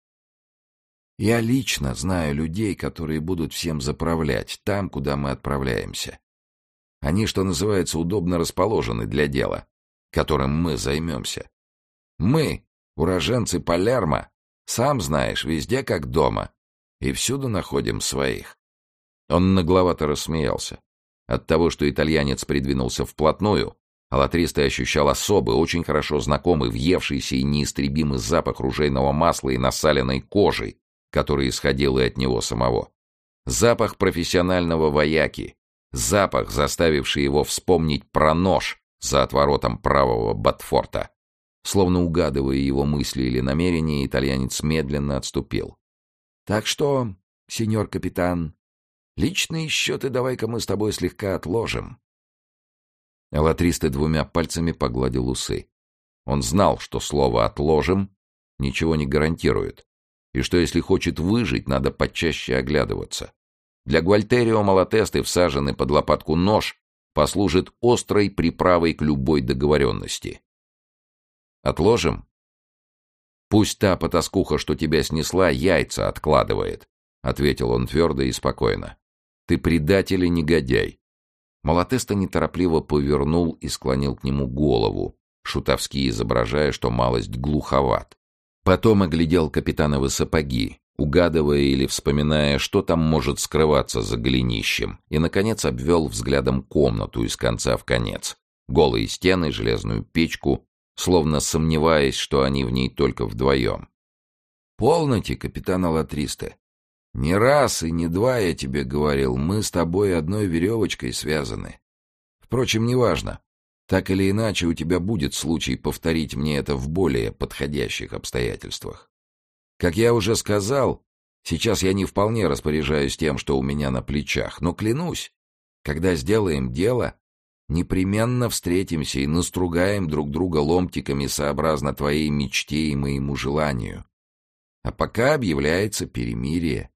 «Я лично знаю людей, которые будут всем заправлять там, куда мы отправляемся. Они, что называется, удобно расположены для дела, которым мы займемся. Мы, уроженцы Палермо, сам знаешь, везде как дома, и всюду находим своих. Он нагловато рассмеялся. От того, что итальянец придвинулся вплотную, Алатристе ощущал особый, очень хорошо знакомый, въевшийся и неистребимый запах ружейного масла и насаленной кожи, который исходил и от него самого. Запах профессионального вояки, запах, заставивший его вспомнить про нож за отворотом правого ботфорта. Словно угадывая его мысли или намерения, итальянец медленно отступил. «Так что, сеньор капитан, личные счеты давай-ка мы с тобой слегка отложим». Алатристе двумя пальцами погладил усы. Он знал, что слово «отложим» ничего не гарантирует, и что если хочет выжить, надо почаще оглядываться. Для Гуальтерио Малатесты всаженный под лопатку нож послужит острой приправой к любой договоренности. «Отложим?» «Пусть та потаскуха, что тебя снесла, яйца откладывает», — ответил он твердо и спокойно. «Ты предатель и негодяй». Малатеста неторопливо повернул и склонил к нему голову, шутовски изображая, что малость глуховат. Потом оглядел капитановы сапоги, угадывая или вспоминая, что там может скрываться за голенищем, и, наконец, обвел взглядом комнату из конца в конец. Голые стены, железную печку, словно сомневаясь, что они в ней только вдвоем. «Полноте, капитан Алатристе. Не раз и не два я тебе говорил, мы с тобой одной веревочкой связаны. Впрочем, неважно. Так или иначе, у тебя будет случай повторить мне это в более подходящих обстоятельствах. Как я уже сказал, сейчас я не вполне распоряжаюсь тем, что у меня на плечах, но клянусь, когда сделаем дело, непременно встретимся и настругаем друг друга ломтиками сообразно твоей мечте и моему желанию. А пока объявляется перемирие».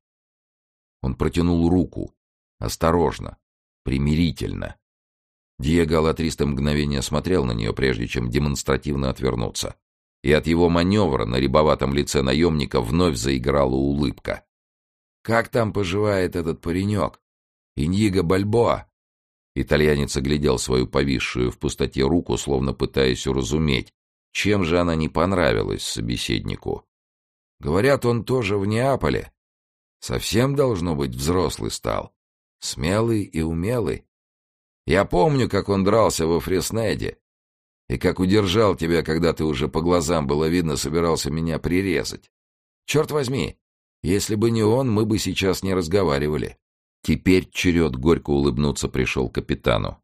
Он протянул руку, осторожно, примирительно. Диего Алатристе мгновение смотрел на нее, прежде чем демонстративно отвернуться. И от его маневра на рябоватом лице наемника вновь заиграла улыбка. «Как там поживает этот паренек? Иньиго Бальбоа?» Итальянец оглядел свою повисшую в пустоте руку, словно пытаясь уразуметь, чем же она не понравилась собеседнику. «Говорят, он тоже в Неаполе. Совсем, должно быть, взрослый стал. Смелый и умелый. Я помню, как он дрался во Фреснеде, и как удержал тебя, когда ты уже по глазам было видно собирался меня прирезать. Черт возьми, если бы не он, мы бы сейчас не разговаривали». Теперь черед горько улыбнуться пришел капитану.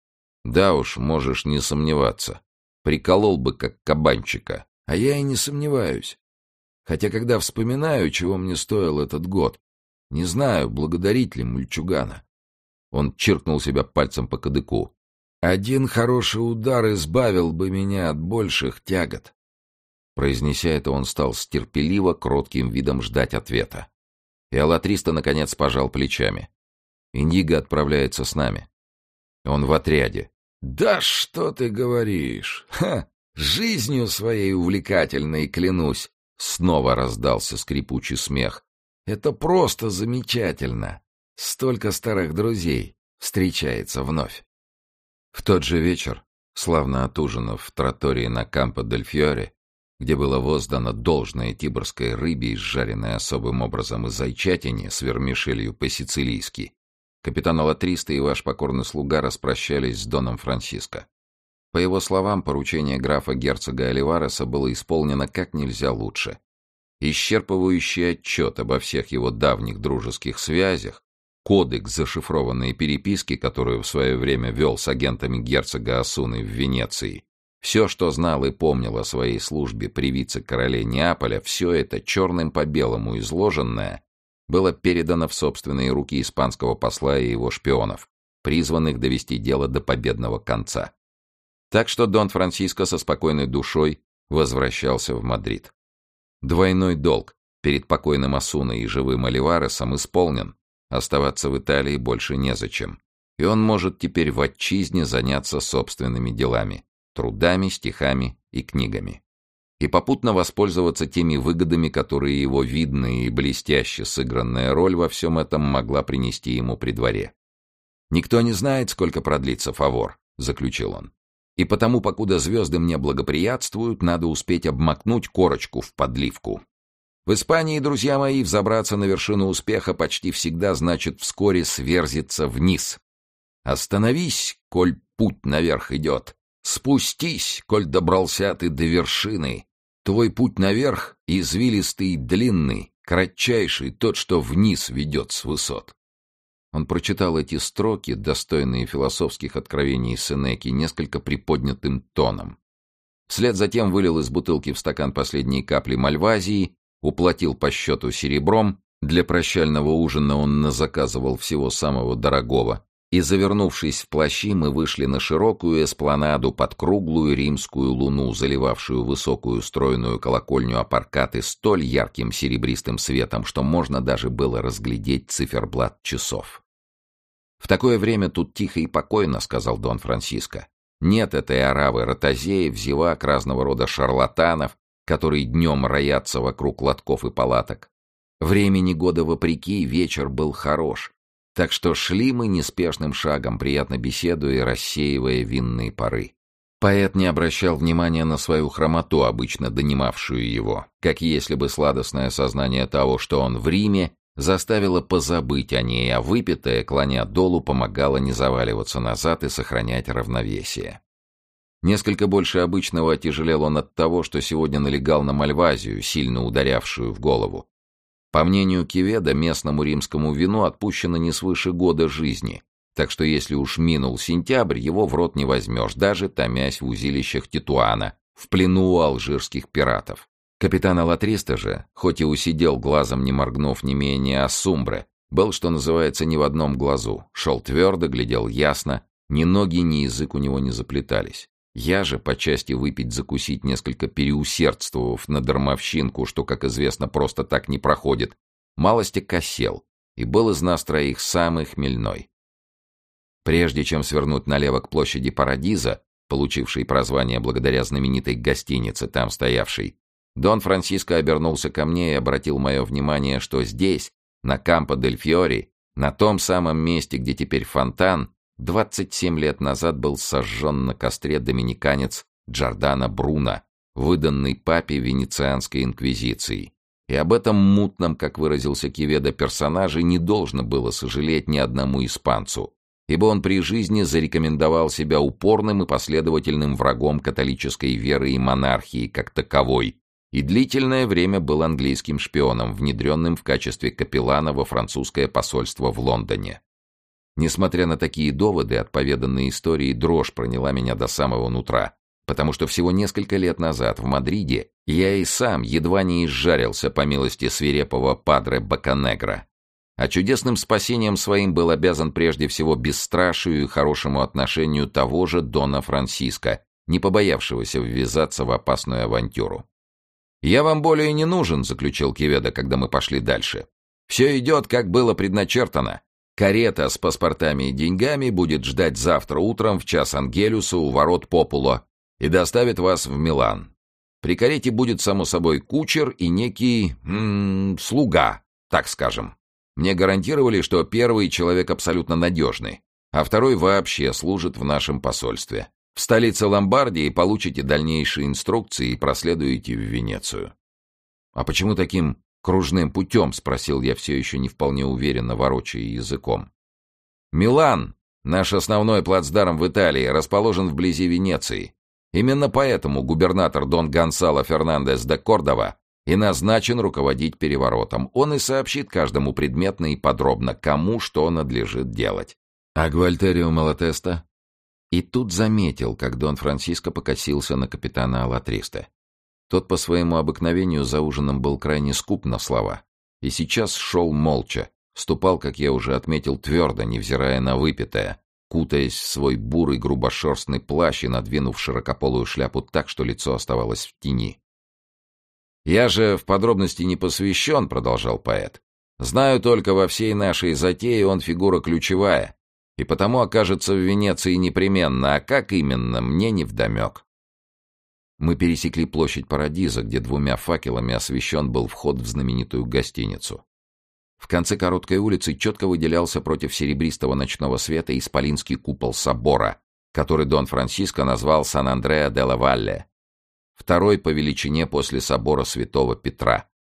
«Да уж, можешь не сомневаться. Приколол бы, как кабанчика». «А я и не сомневаюсь. Хотя, когда вспоминаю, чего мне стоил этот год, не знаю, благодарить ли мальчугана». Он чиркнул себя пальцем по кадыку. «Один хороший удар избавил бы меня от больших тягот». Произнеся это, он стал с терпеливо кротким видом ждать ответа. И Алатристе наконец пожал плечами. «Иньиго отправляется с нами. Он в отряде». «Да что ты говоришь? Ха! Жизнью своей увлекательной клянусь!» Снова раздался скрипучий смех. «Это просто замечательно! Столько старых друзей встречается вновь!» В тот же вечер, славно отужинав в траттории на Кампо-дель-Фьоре, где было воздано должное тибрской рыбе, изжаренной особым образом из зайчатине с вермишелью по-сицилийски, капитан Алатристе и ваш покорный слуга распрощались с доном Франсиско. По его словам, поручение графа-герцога Оливареса было исполнено как нельзя лучше. Исчерпывающий отчет обо всех его давних дружеских связях, кодекс зашифрованной переписки, которую в свое время вел с агентами герцога Осуны в Венеции, все, что знал и помнил о своей службе при вице-короле Неаполя, все это черным по белому изложенное было передано в собственные руки испанского посла и его шпионов, призванных довести дело до победного конца. Так что Дон Франсиско со спокойной душой возвращался в Мадрид. Двойной долг перед покойным Осуной и живым Оливаресом исполнен, оставаться в Италии больше незачем, и он может теперь в отчизне заняться собственными делами, трудами, стихами и книгами, и попутно воспользоваться теми выгодами, которые его видная и блестяще сыгранная роль во всем этом могла принести ему при дворе. «Никто не знает, сколько продлится фавор», — заключил он. «И потому, покуда звезды мне благоприятствуют, надо успеть обмакнуть корочку в подливку. В Испании, друзья мои, взобраться на вершину успеха почти всегда значит вскоре сверзиться вниз. Остановись, коль путь наверх идет. Спустись, коль добрался ты до вершины. Твой путь наверх извилистый и длинный, кратчайший тот, что вниз ведет с высот. Он прочитал эти строки, достойные философских откровений Сенеки, несколько приподнятым тоном. Вслед затем вылил из бутылки в стакан последние капли мальвазии, уплатил по счету серебром, для прощального ужина он назаказывал всего самого дорогого, и, завернувшись в плащи, мы вышли на широкую эспланаду под круглую римскую луну, заливавшую высокую стройную колокольню Апаркаты столь ярким серебристым светом, что можно даже было разглядеть циферблат часов. «В такое время тут тихо и покойно», — сказал Дон Франсиско. «Нет этой оравы ротозеев, зевак, разного рода шарлатанов, которые днем роятся вокруг лотков и палаток. Времени года вопреки, вечер был хорош. Так что шли мы неспешным шагом, приятно беседуя и рассеивая винные пары. Поэт не обращал внимания на свою хромоту, обычно донимавшую его, как если бы сладостное сознание того, что он в Риме, заставило позабыть о ней, а выпитое, клоня долу, помогало не заваливаться назад и сохранять равновесие. Несколько больше обычного отяжелел он от того, что сегодня налегал на мальвазию, сильно ударявшую в голову. По мнению Кеведа, местному римскому вину отпущено не свыше года жизни, так что если уж минул сентябрь, его в рот не возьмешь, даже томясь в узилищах Титуана, в плену у алжирских пиратов. Капитан Алатриста же, хоть и усидел глазом не моргнув не менее Ассумбре, был, что называется, не в одном глазу, шел твердо, глядел ясно, ни ноги, ни язык у него не заплетались. Я же, по части выпить-закусить, несколько переусердствовав на дармовщинку, что, как известно, просто так не проходит, малости косел, и был из нас троих самый хмельной. Прежде чем свернуть налево к площади Парадиза, получившей прозвание благодаря знаменитой гостинице, там стоявшей, Дон Франсиско обернулся ко мне и обратил мое внимание, что здесь, на Кампо-дель-Фьори, на том самом месте, где теперь фонтан, двадцать семь лет назад был сожжен на костре доминиканец Джордано Бруно, выданный папе Венецианской инквизицией. И об этом мутном, как выразился Кеведо, персонаже не должно было сожалеть ни одному испанцу, ибо он при жизни зарекомендовал себя упорным и последовательным врагом католической веры и монархии как таковой, и длительное время был английским шпионом, внедренным в качестве капеллана во французское посольство в Лондоне. Несмотря на такие доводы, от поведанной истории дрожь проняла меня до самого нутра, потому что всего несколько лет назад в Мадриде я и сам едва не изжарился по милости свирепого падре Боканегро. А чудесным спасением своим был обязан прежде всего бесстрашию и хорошему отношению того же Дона Франсиско, не побоявшегося ввязаться в опасную авантюру. «Я вам более не нужен», — заключил Кеведо, когда мы пошли дальше. «Все идет, как было предначертано. Карета с паспортами и деньгами будет ждать завтра утром в час Ангелюса у ворот Популо и доставит вас в Милан. При карете будет, само собой, кучер и некий... М -м, слуга, так скажем. Мне гарантировали, что первый человек абсолютно надежный, а второй вообще служит в нашем посольстве. В столице Ломбардии получите дальнейшие инструкции и проследуете в Венецию». «А почему таким кружным путем?» — спросил я, все еще не вполне уверенно ворочая языком. «Милан, наш основной плацдарм в Италии, расположен вблизи Венеции. Именно поэтому губернатор Дон Гонсало Фернандес де Кордова и назначен руководить переворотом. Он и сообщит каждому предметно и подробно, кому что надлежит делать». «А Гвальтерио Малатеста?» И тут заметил, как Дон Франсиско покосился на капитана Алатриста. Тот по своему обыкновению за ужином был крайне скуп на слова, и сейчас шел молча, ступал, как я уже отметил, твердо, невзирая на выпитое, кутаясь в свой бурый грубошерстный плащ и надвинув широкополую шляпу так, что лицо оставалось в тени. «Я же в подробности не посвящен», — продолжал поэт. «Знаю только, во всей нашей затее он фигура ключевая, и потому окажется в Венеции непременно, а как именно, мне невдомек». Мы пересекли площадь Парадиза, где двумя факелами освещен был вход в знаменитую гостиницу. В конце короткой улицы четко выделялся против серебристого ночного света исполинский купол собора, который Дон Франсиско назвал Сан-Андреа де ла Валле, второй по величине после собора святого Петра.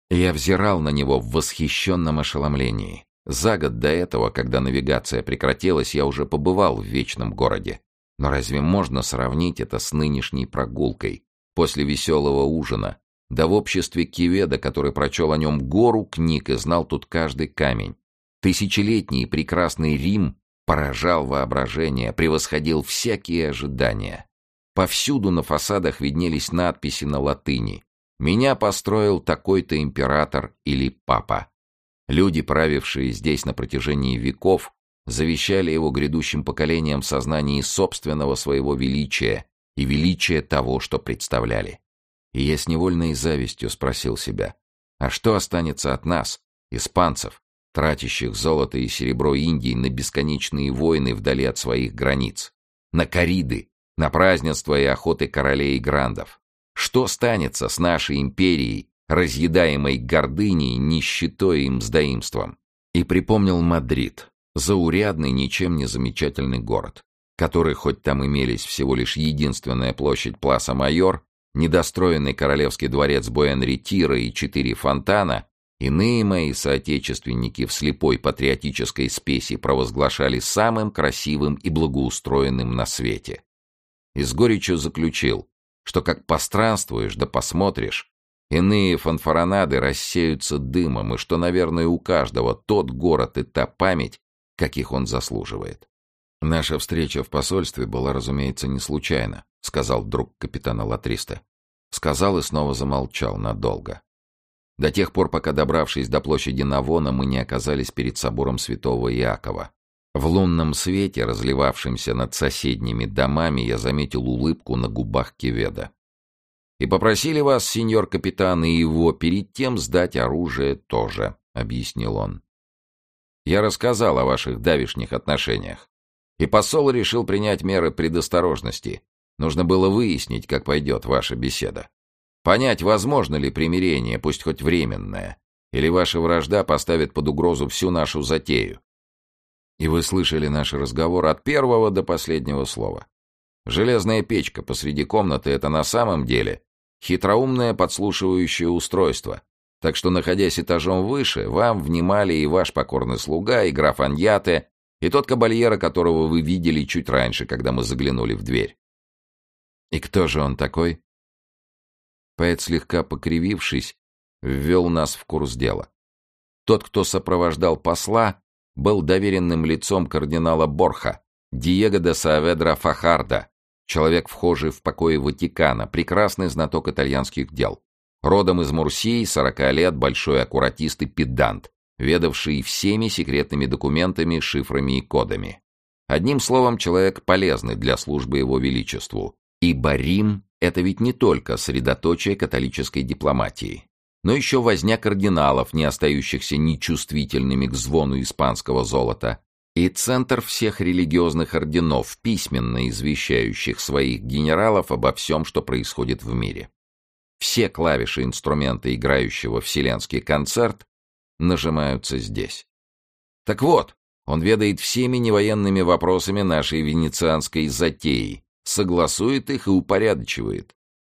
Я взирал на него в восхищенном ошеломлении. За год до этого, когда навигация прекратилась, я уже побывал в Вечном городе. Но разве можно сравнить это с нынешней прогулкой, после веселого ужина, да в обществе Кеведа, который прочел о нем гору книг и знал тут каждый камень? Тысячелетний прекрасный Рим поражал воображение, превосходил всякие ожидания. Повсюду на фасадах виднелись надписи на латыни. «Меня построил такой-то император или папа». Люди, правившие здесь на протяжении веков, завещали его грядущим поколениям в сознании собственного своего величия и величия того, что представляли. И я с невольной завистью спросил себя, а что останется от нас, испанцев, тратящих золото и серебро Индии на бесконечные войны вдали от своих границ, на кориды, на празднества и охоты королей и грандов? Что станется с нашей империей, разъедаемой гордыней, нищетой и мздоимством? И припомнил Мадрид, заурядный, ничем не замечательный город, который, хоть там имелись всего лишь единственная площадь Пласа-Майор, недостроенный королевский дворец Буэн-Ретиро и четыре фонтана, иные мои соотечественники в слепой патриотической спеси провозглашали самым красивым и благоустроенным на свете. И с горечью заключил, что как постранствуешь да посмотришь, иные фанфаронады рассеются дымом, и что, наверное, у каждого тот город и та память, каких он заслуживает. «Наша встреча в посольстве была, разумеется, не случайна», — сказал друг капитана Латриста. Сказал и снова замолчал надолго. До тех пор, пока, добравшись до площади Навона, мы не оказались перед собором святого Иакова. В лунном свете, разливавшемся над соседними домами, я заметил улыбку на губах Кеведа. «И попросили вас, сеньор капитан, и его перед тем сдать оружие тоже», — объяснил он. «Я рассказал о ваших давешних отношениях, и посол решил принять меры предосторожности. Нужно было выяснить, как пойдет ваша беседа. Понять, возможно ли примирение, пусть хоть временное, или ваша вражда поставит под угрозу всю нашу затею. И вы слышали наш разговор от первого до последнего слова. Железная печка посреди комнаты — это на самом деле хитроумное подслушивающее устройство, так что, находясь этажом выше, вам внимали и ваш покорный слуга, и граф Аньяте, и тот кабальеро, которого вы видели чуть раньше, когда мы заглянули в дверь». «И кто же он такой?» Поэт, слегка покривившись, ввел нас в курс дела. Тот, кто сопровождал посла, был доверенным лицом кардинала Борха, Диего де Сааведра Фахарда, человек, вхожий в покои Ватикана, прекрасный знаток итальянских дел. Родом из Мурсии, сорока лет, большой аккуратист и педант, ведавший всеми секретными документами, шифрами и кодами. Одним словом, человек полезный для службы его величеству, ибо Рим — это ведь не только средоточие католической дипломатии, но еще возня кардиналов, не остающихся нечувствительными к звону испанского золота, и центр всех религиозных орденов, письменно извещающих своих генералов обо всем, что происходит в мире. Все клавиши инструмента, играющего вселенский концерт, нажимаются здесь. Так вот, он ведает всеми невоенными вопросами нашей венецианской затеи, согласует их и упорядочивает.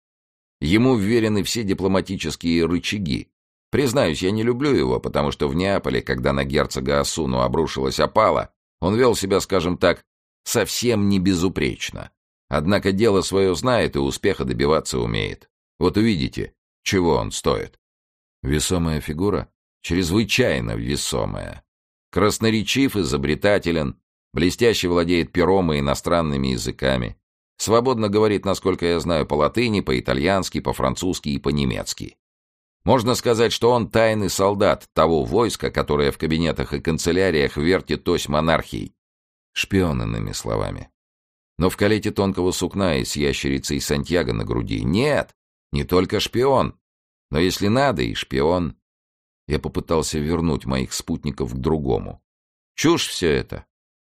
Ему вверены все дипломатические рычаги. Признаюсь, я не люблю его, потому что в Неаполе, когда на герцога Осуну обрушилась опала, он вел себя, скажем так, совсем не безупречно. Однако дело свое знает и успеха добиваться умеет. Вот увидите, чего он стоит. Весомая фигура? Чрезвычайно весомая. Красноречив, изобретателен, блестяще владеет пером и иностранными языками. Свободно говорит, насколько я знаю, по-латыни, по-итальянски, по-французски и по-немецки. Можно сказать, что он тайный солдат того войска, которое в кабинетах и канцеляриях вертит ось монархией. Шпион, иными словами. Но в калете тонкого сукна и с ящерицей Сантьяго на груди. Нет, не только шпион, но если надо, и шпион. Я попытался вернуть моих спутников к другому. Чушь все это.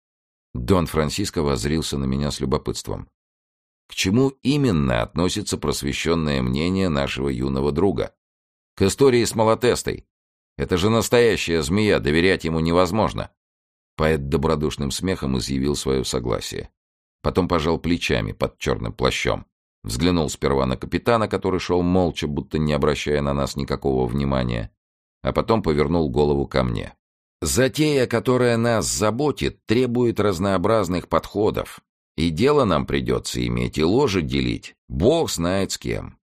Дон Франсиско воззрился на меня с любопытством. К чему именно относится просвещенное мнение нашего юного друга? К истории с Малатестой. Это же настоящая змея, доверять ему невозможно. Поэт добродушным смехом изъявил свое согласие. Потом пожал плечами под черным плащом. Взглянул сперва на капитана, который шел молча, будто не обращая на нас никакого внимания. а потом повернул голову ко мне. «Затея, которая нас заботит, требует разнообразных подходов. И дело нам придется иметь, и ложить делить. Бог знает с кем.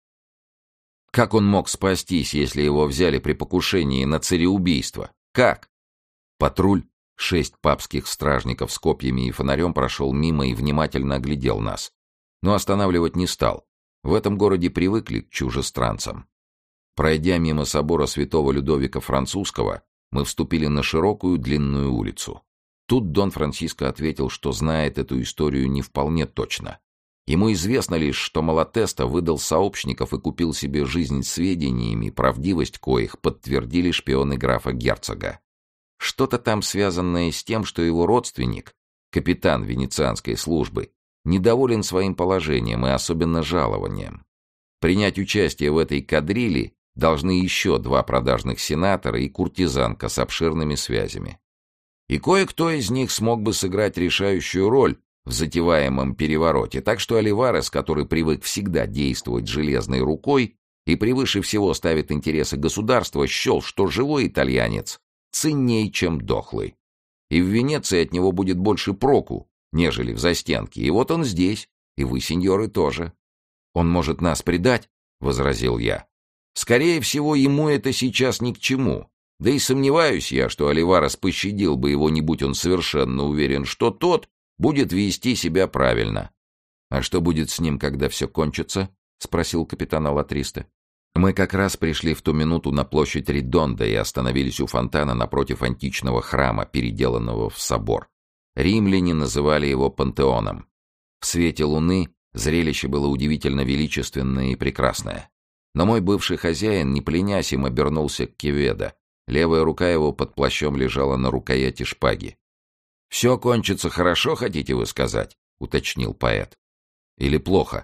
Как он мог спастись, если его взяли при покушении на цареубийство? Как?» Патруль, шесть папских стражников с копьями и фонарем, прошел мимо и внимательно оглядел нас. Но останавливать не стал. В этом городе привыкли к чужестранцам. Пройдя мимо собора святого Людовика Французского, мы вступили на широкую длинную улицу. Тут Дон Франсиско ответил, что знает эту историю не вполне точно. Ему известно лишь, что Малатеста выдал сообщников и купил себе жизнь сведениями, правдивость коих подтвердили шпионы графа-герцога. Что-то там связанное с тем, что его родственник, капитан венецианской службы, недоволен своим положением и особенно жалованием. Принять участие в этой кадрили должны еще два продажных сенатора и куртизанка с обширными связями. И кое-кто из них смог бы сыграть решающую роль в затеваемом перевороте, так что Оливарес, который привык всегда действовать железной рукой и превыше всего ставит интересы государства, счел, что живой итальянец ценней, чем дохлый. И в Венеции от него будет больше проку, нежели в застенке. И вот он здесь, и вы, сеньоры, тоже. «Он может нас предать?» — возразил я. «Скорее всего, ему это сейчас ни к чему. Да и сомневаюсь я, что Оливарес пощадил бы его, не будь он совершенно уверен, что тот будет вести себя правильно». «А что будет с ним, когда все кончится?» — спросил капитан Алатристе. Мы как раз пришли в ту минуту на площадь Ридонда и остановились у фонтана напротив античного храма, переделанного в собор. Римляне называли его Пантеоном. В свете луны зрелище было удивительно величественное и прекрасное. Но мой бывший хозяин, не пленясь им, обернулся к Кеведо. Левая рука его под плащом лежала на рукояти шпаги. «Все кончится хорошо, хотите вы сказать?» — уточнил поэт. «Или плохо?»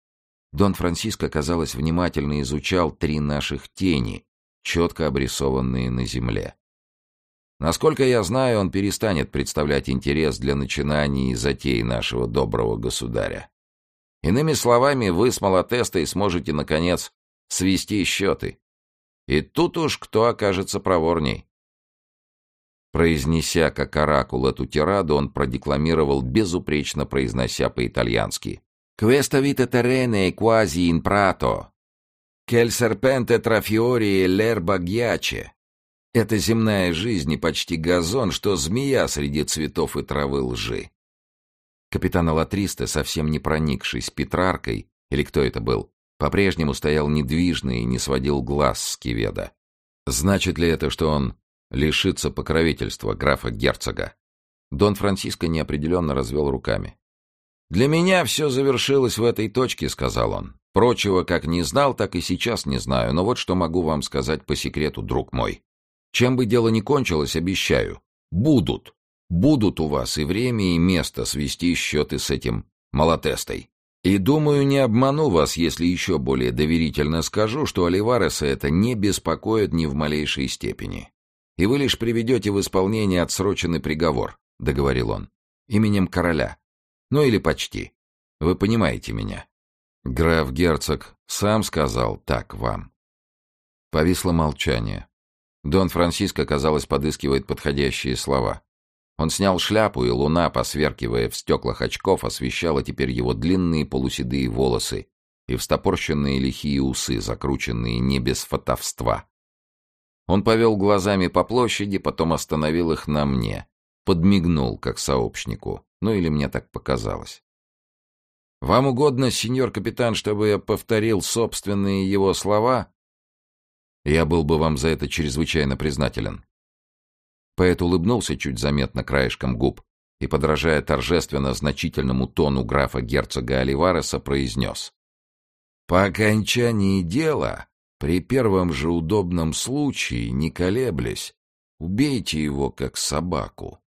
Дон Франсиско, казалось, внимательно изучал три наших тени, четко обрисованные на земле. «Насколько я знаю, он перестанет представлять интерес для начинаний и затей нашего доброго государя. Иными словами, вы с Малатестой сможете, наконец, свести счеты. И тут уж кто окажется проворней». Произнеся как оракул эту тираду, он продекламировал, безупречно произнося по-итальянски: «Questa vita terrena è quasi in prato, che il serpente tra fiori e l'erba ghiace». «Это земная жизнь и почти газон, что змея среди цветов и травы лжи». Капитан Алатристе, совсем не проникшись Петраркой, или кто это был, по-прежнему стоял недвижно и не сводил глаз с Кеведо. Значит ли это, что он лишится покровительства графа-герцога? Дон Франсиско неопределенно развел руками. «Для меня все завершилось в этой точке», — сказал он. «Прочего как не знал, так и сейчас не знаю, но вот что могу вам сказать по секрету, друг мой. Чем бы дело ни кончилось, обещаю, будут, будут у вас и время, и место свести счеты с этим Малатестой. И, думаю, не обману вас, если еще более доверительно скажу, что Оливареса это не беспокоит ни в малейшей степени. И вы лишь приведете в исполнение отсроченный приговор», — договорил он, — «именем короля. Ну или почти. Вы понимаете меня». «Граф-герцог сам сказал так вам». Повисло молчание. Дон Франсиско, казалось, подыскивает подходящие слова. Он снял шляпу, и луна, посверкивая в стеклах очков, освещала теперь его длинные полуседые волосы и встопорщенные лихие усы, закрученные не без фатовства. Он повел глазами по площади, потом остановил их на мне, подмигнул, как сообщнику. Ну или мне так показалось. «Вам угодно, сеньор капитан, чтобы я повторил собственные его слова?» «Я был бы вам за это чрезвычайно признателен». Поэт улыбнулся чуть заметно краешком губ и, подражая торжественно значительному тону графа-герцога Оливареса, произнес: «По окончании дела, при первом же удобном случае, не колеблясь, убейте его, как собаку».